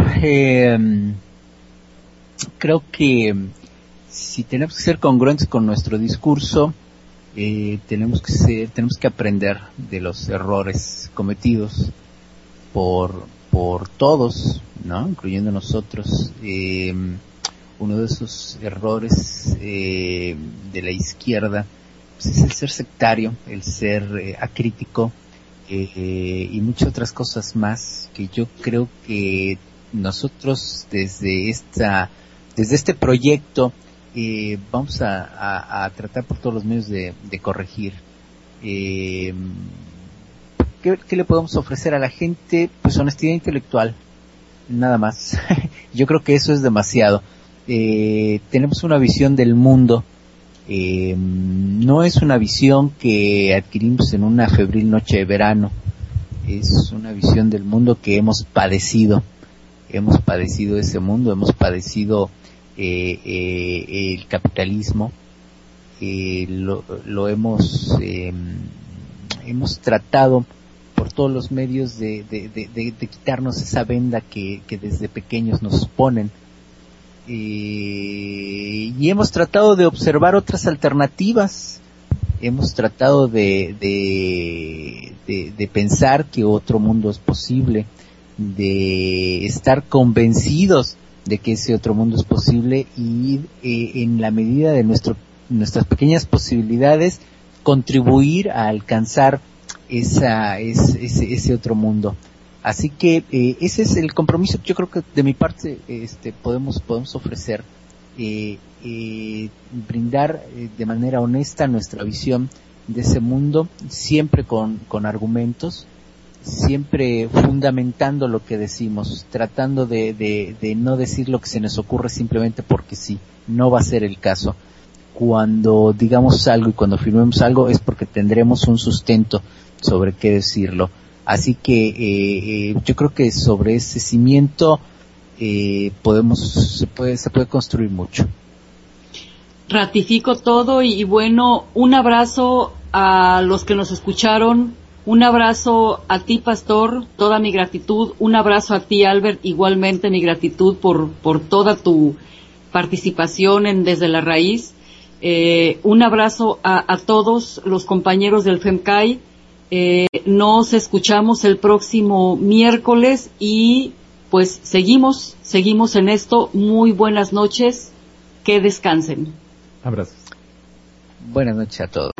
Creo que si tenemos que ser congruentes con nuestro discurso, tenemos que aprender de los errores cometidos por todos, ¿no? Incluyendo nosotros. Uno de esos errores de la izquierda, pues, es el ser sectario, el ser acrítico, y muchas otras cosas más que yo creo que nosotros desde este proyecto vamos a tratar por todos los medios de corregir. ¿Qué le podemos ofrecer a la gente? Pues honestidad intelectual, nada más. Yo creo que eso es demasiado. Tenemos una visión del mundo, no es una visión que adquirimos en una febril noche de verano, es una visión del mundo que hemos padecido ese mundo, hemos padecido el capitalismo, lo hemos tratado por todos los medios de quitarnos esa venda que desde pequeños nos ponen, y hemos tratado de observar otras alternativas, hemos tratado de pensar que otro mundo es posible, de estar convencidos de que ese otro mundo es posible, y en la medida de nuestras pequeñas posibilidades contribuir a alcanzar ese otro mundo. Así que ese es el compromiso que yo creo que de mi parte podemos ofrecer. brindar de manera honesta nuestra visión de ese mundo, siempre con argumentos, siempre fundamentando lo que decimos, tratando de no decir lo que se nos ocurre simplemente porque sí. No va a ser el caso. Cuando digamos algo y cuando firmemos algo es porque tendremos un sustento sobre qué decirlo. Así que yo creo que sobre ese cimiento se puede construir mucho. Ratifico todo y bueno, un abrazo a los que nos escucharon, un abrazo a ti, Pastor, toda mi gratitud, un abrazo a ti, Albert, igualmente mi gratitud por toda tu participación en Desde la Raíz. Un abrazo a todos los compañeros del FEMCAI. Nos escuchamos el próximo miércoles y pues seguimos en esto. Muy buenas noches, que descansen. Abrazos. Buenas noches a todos.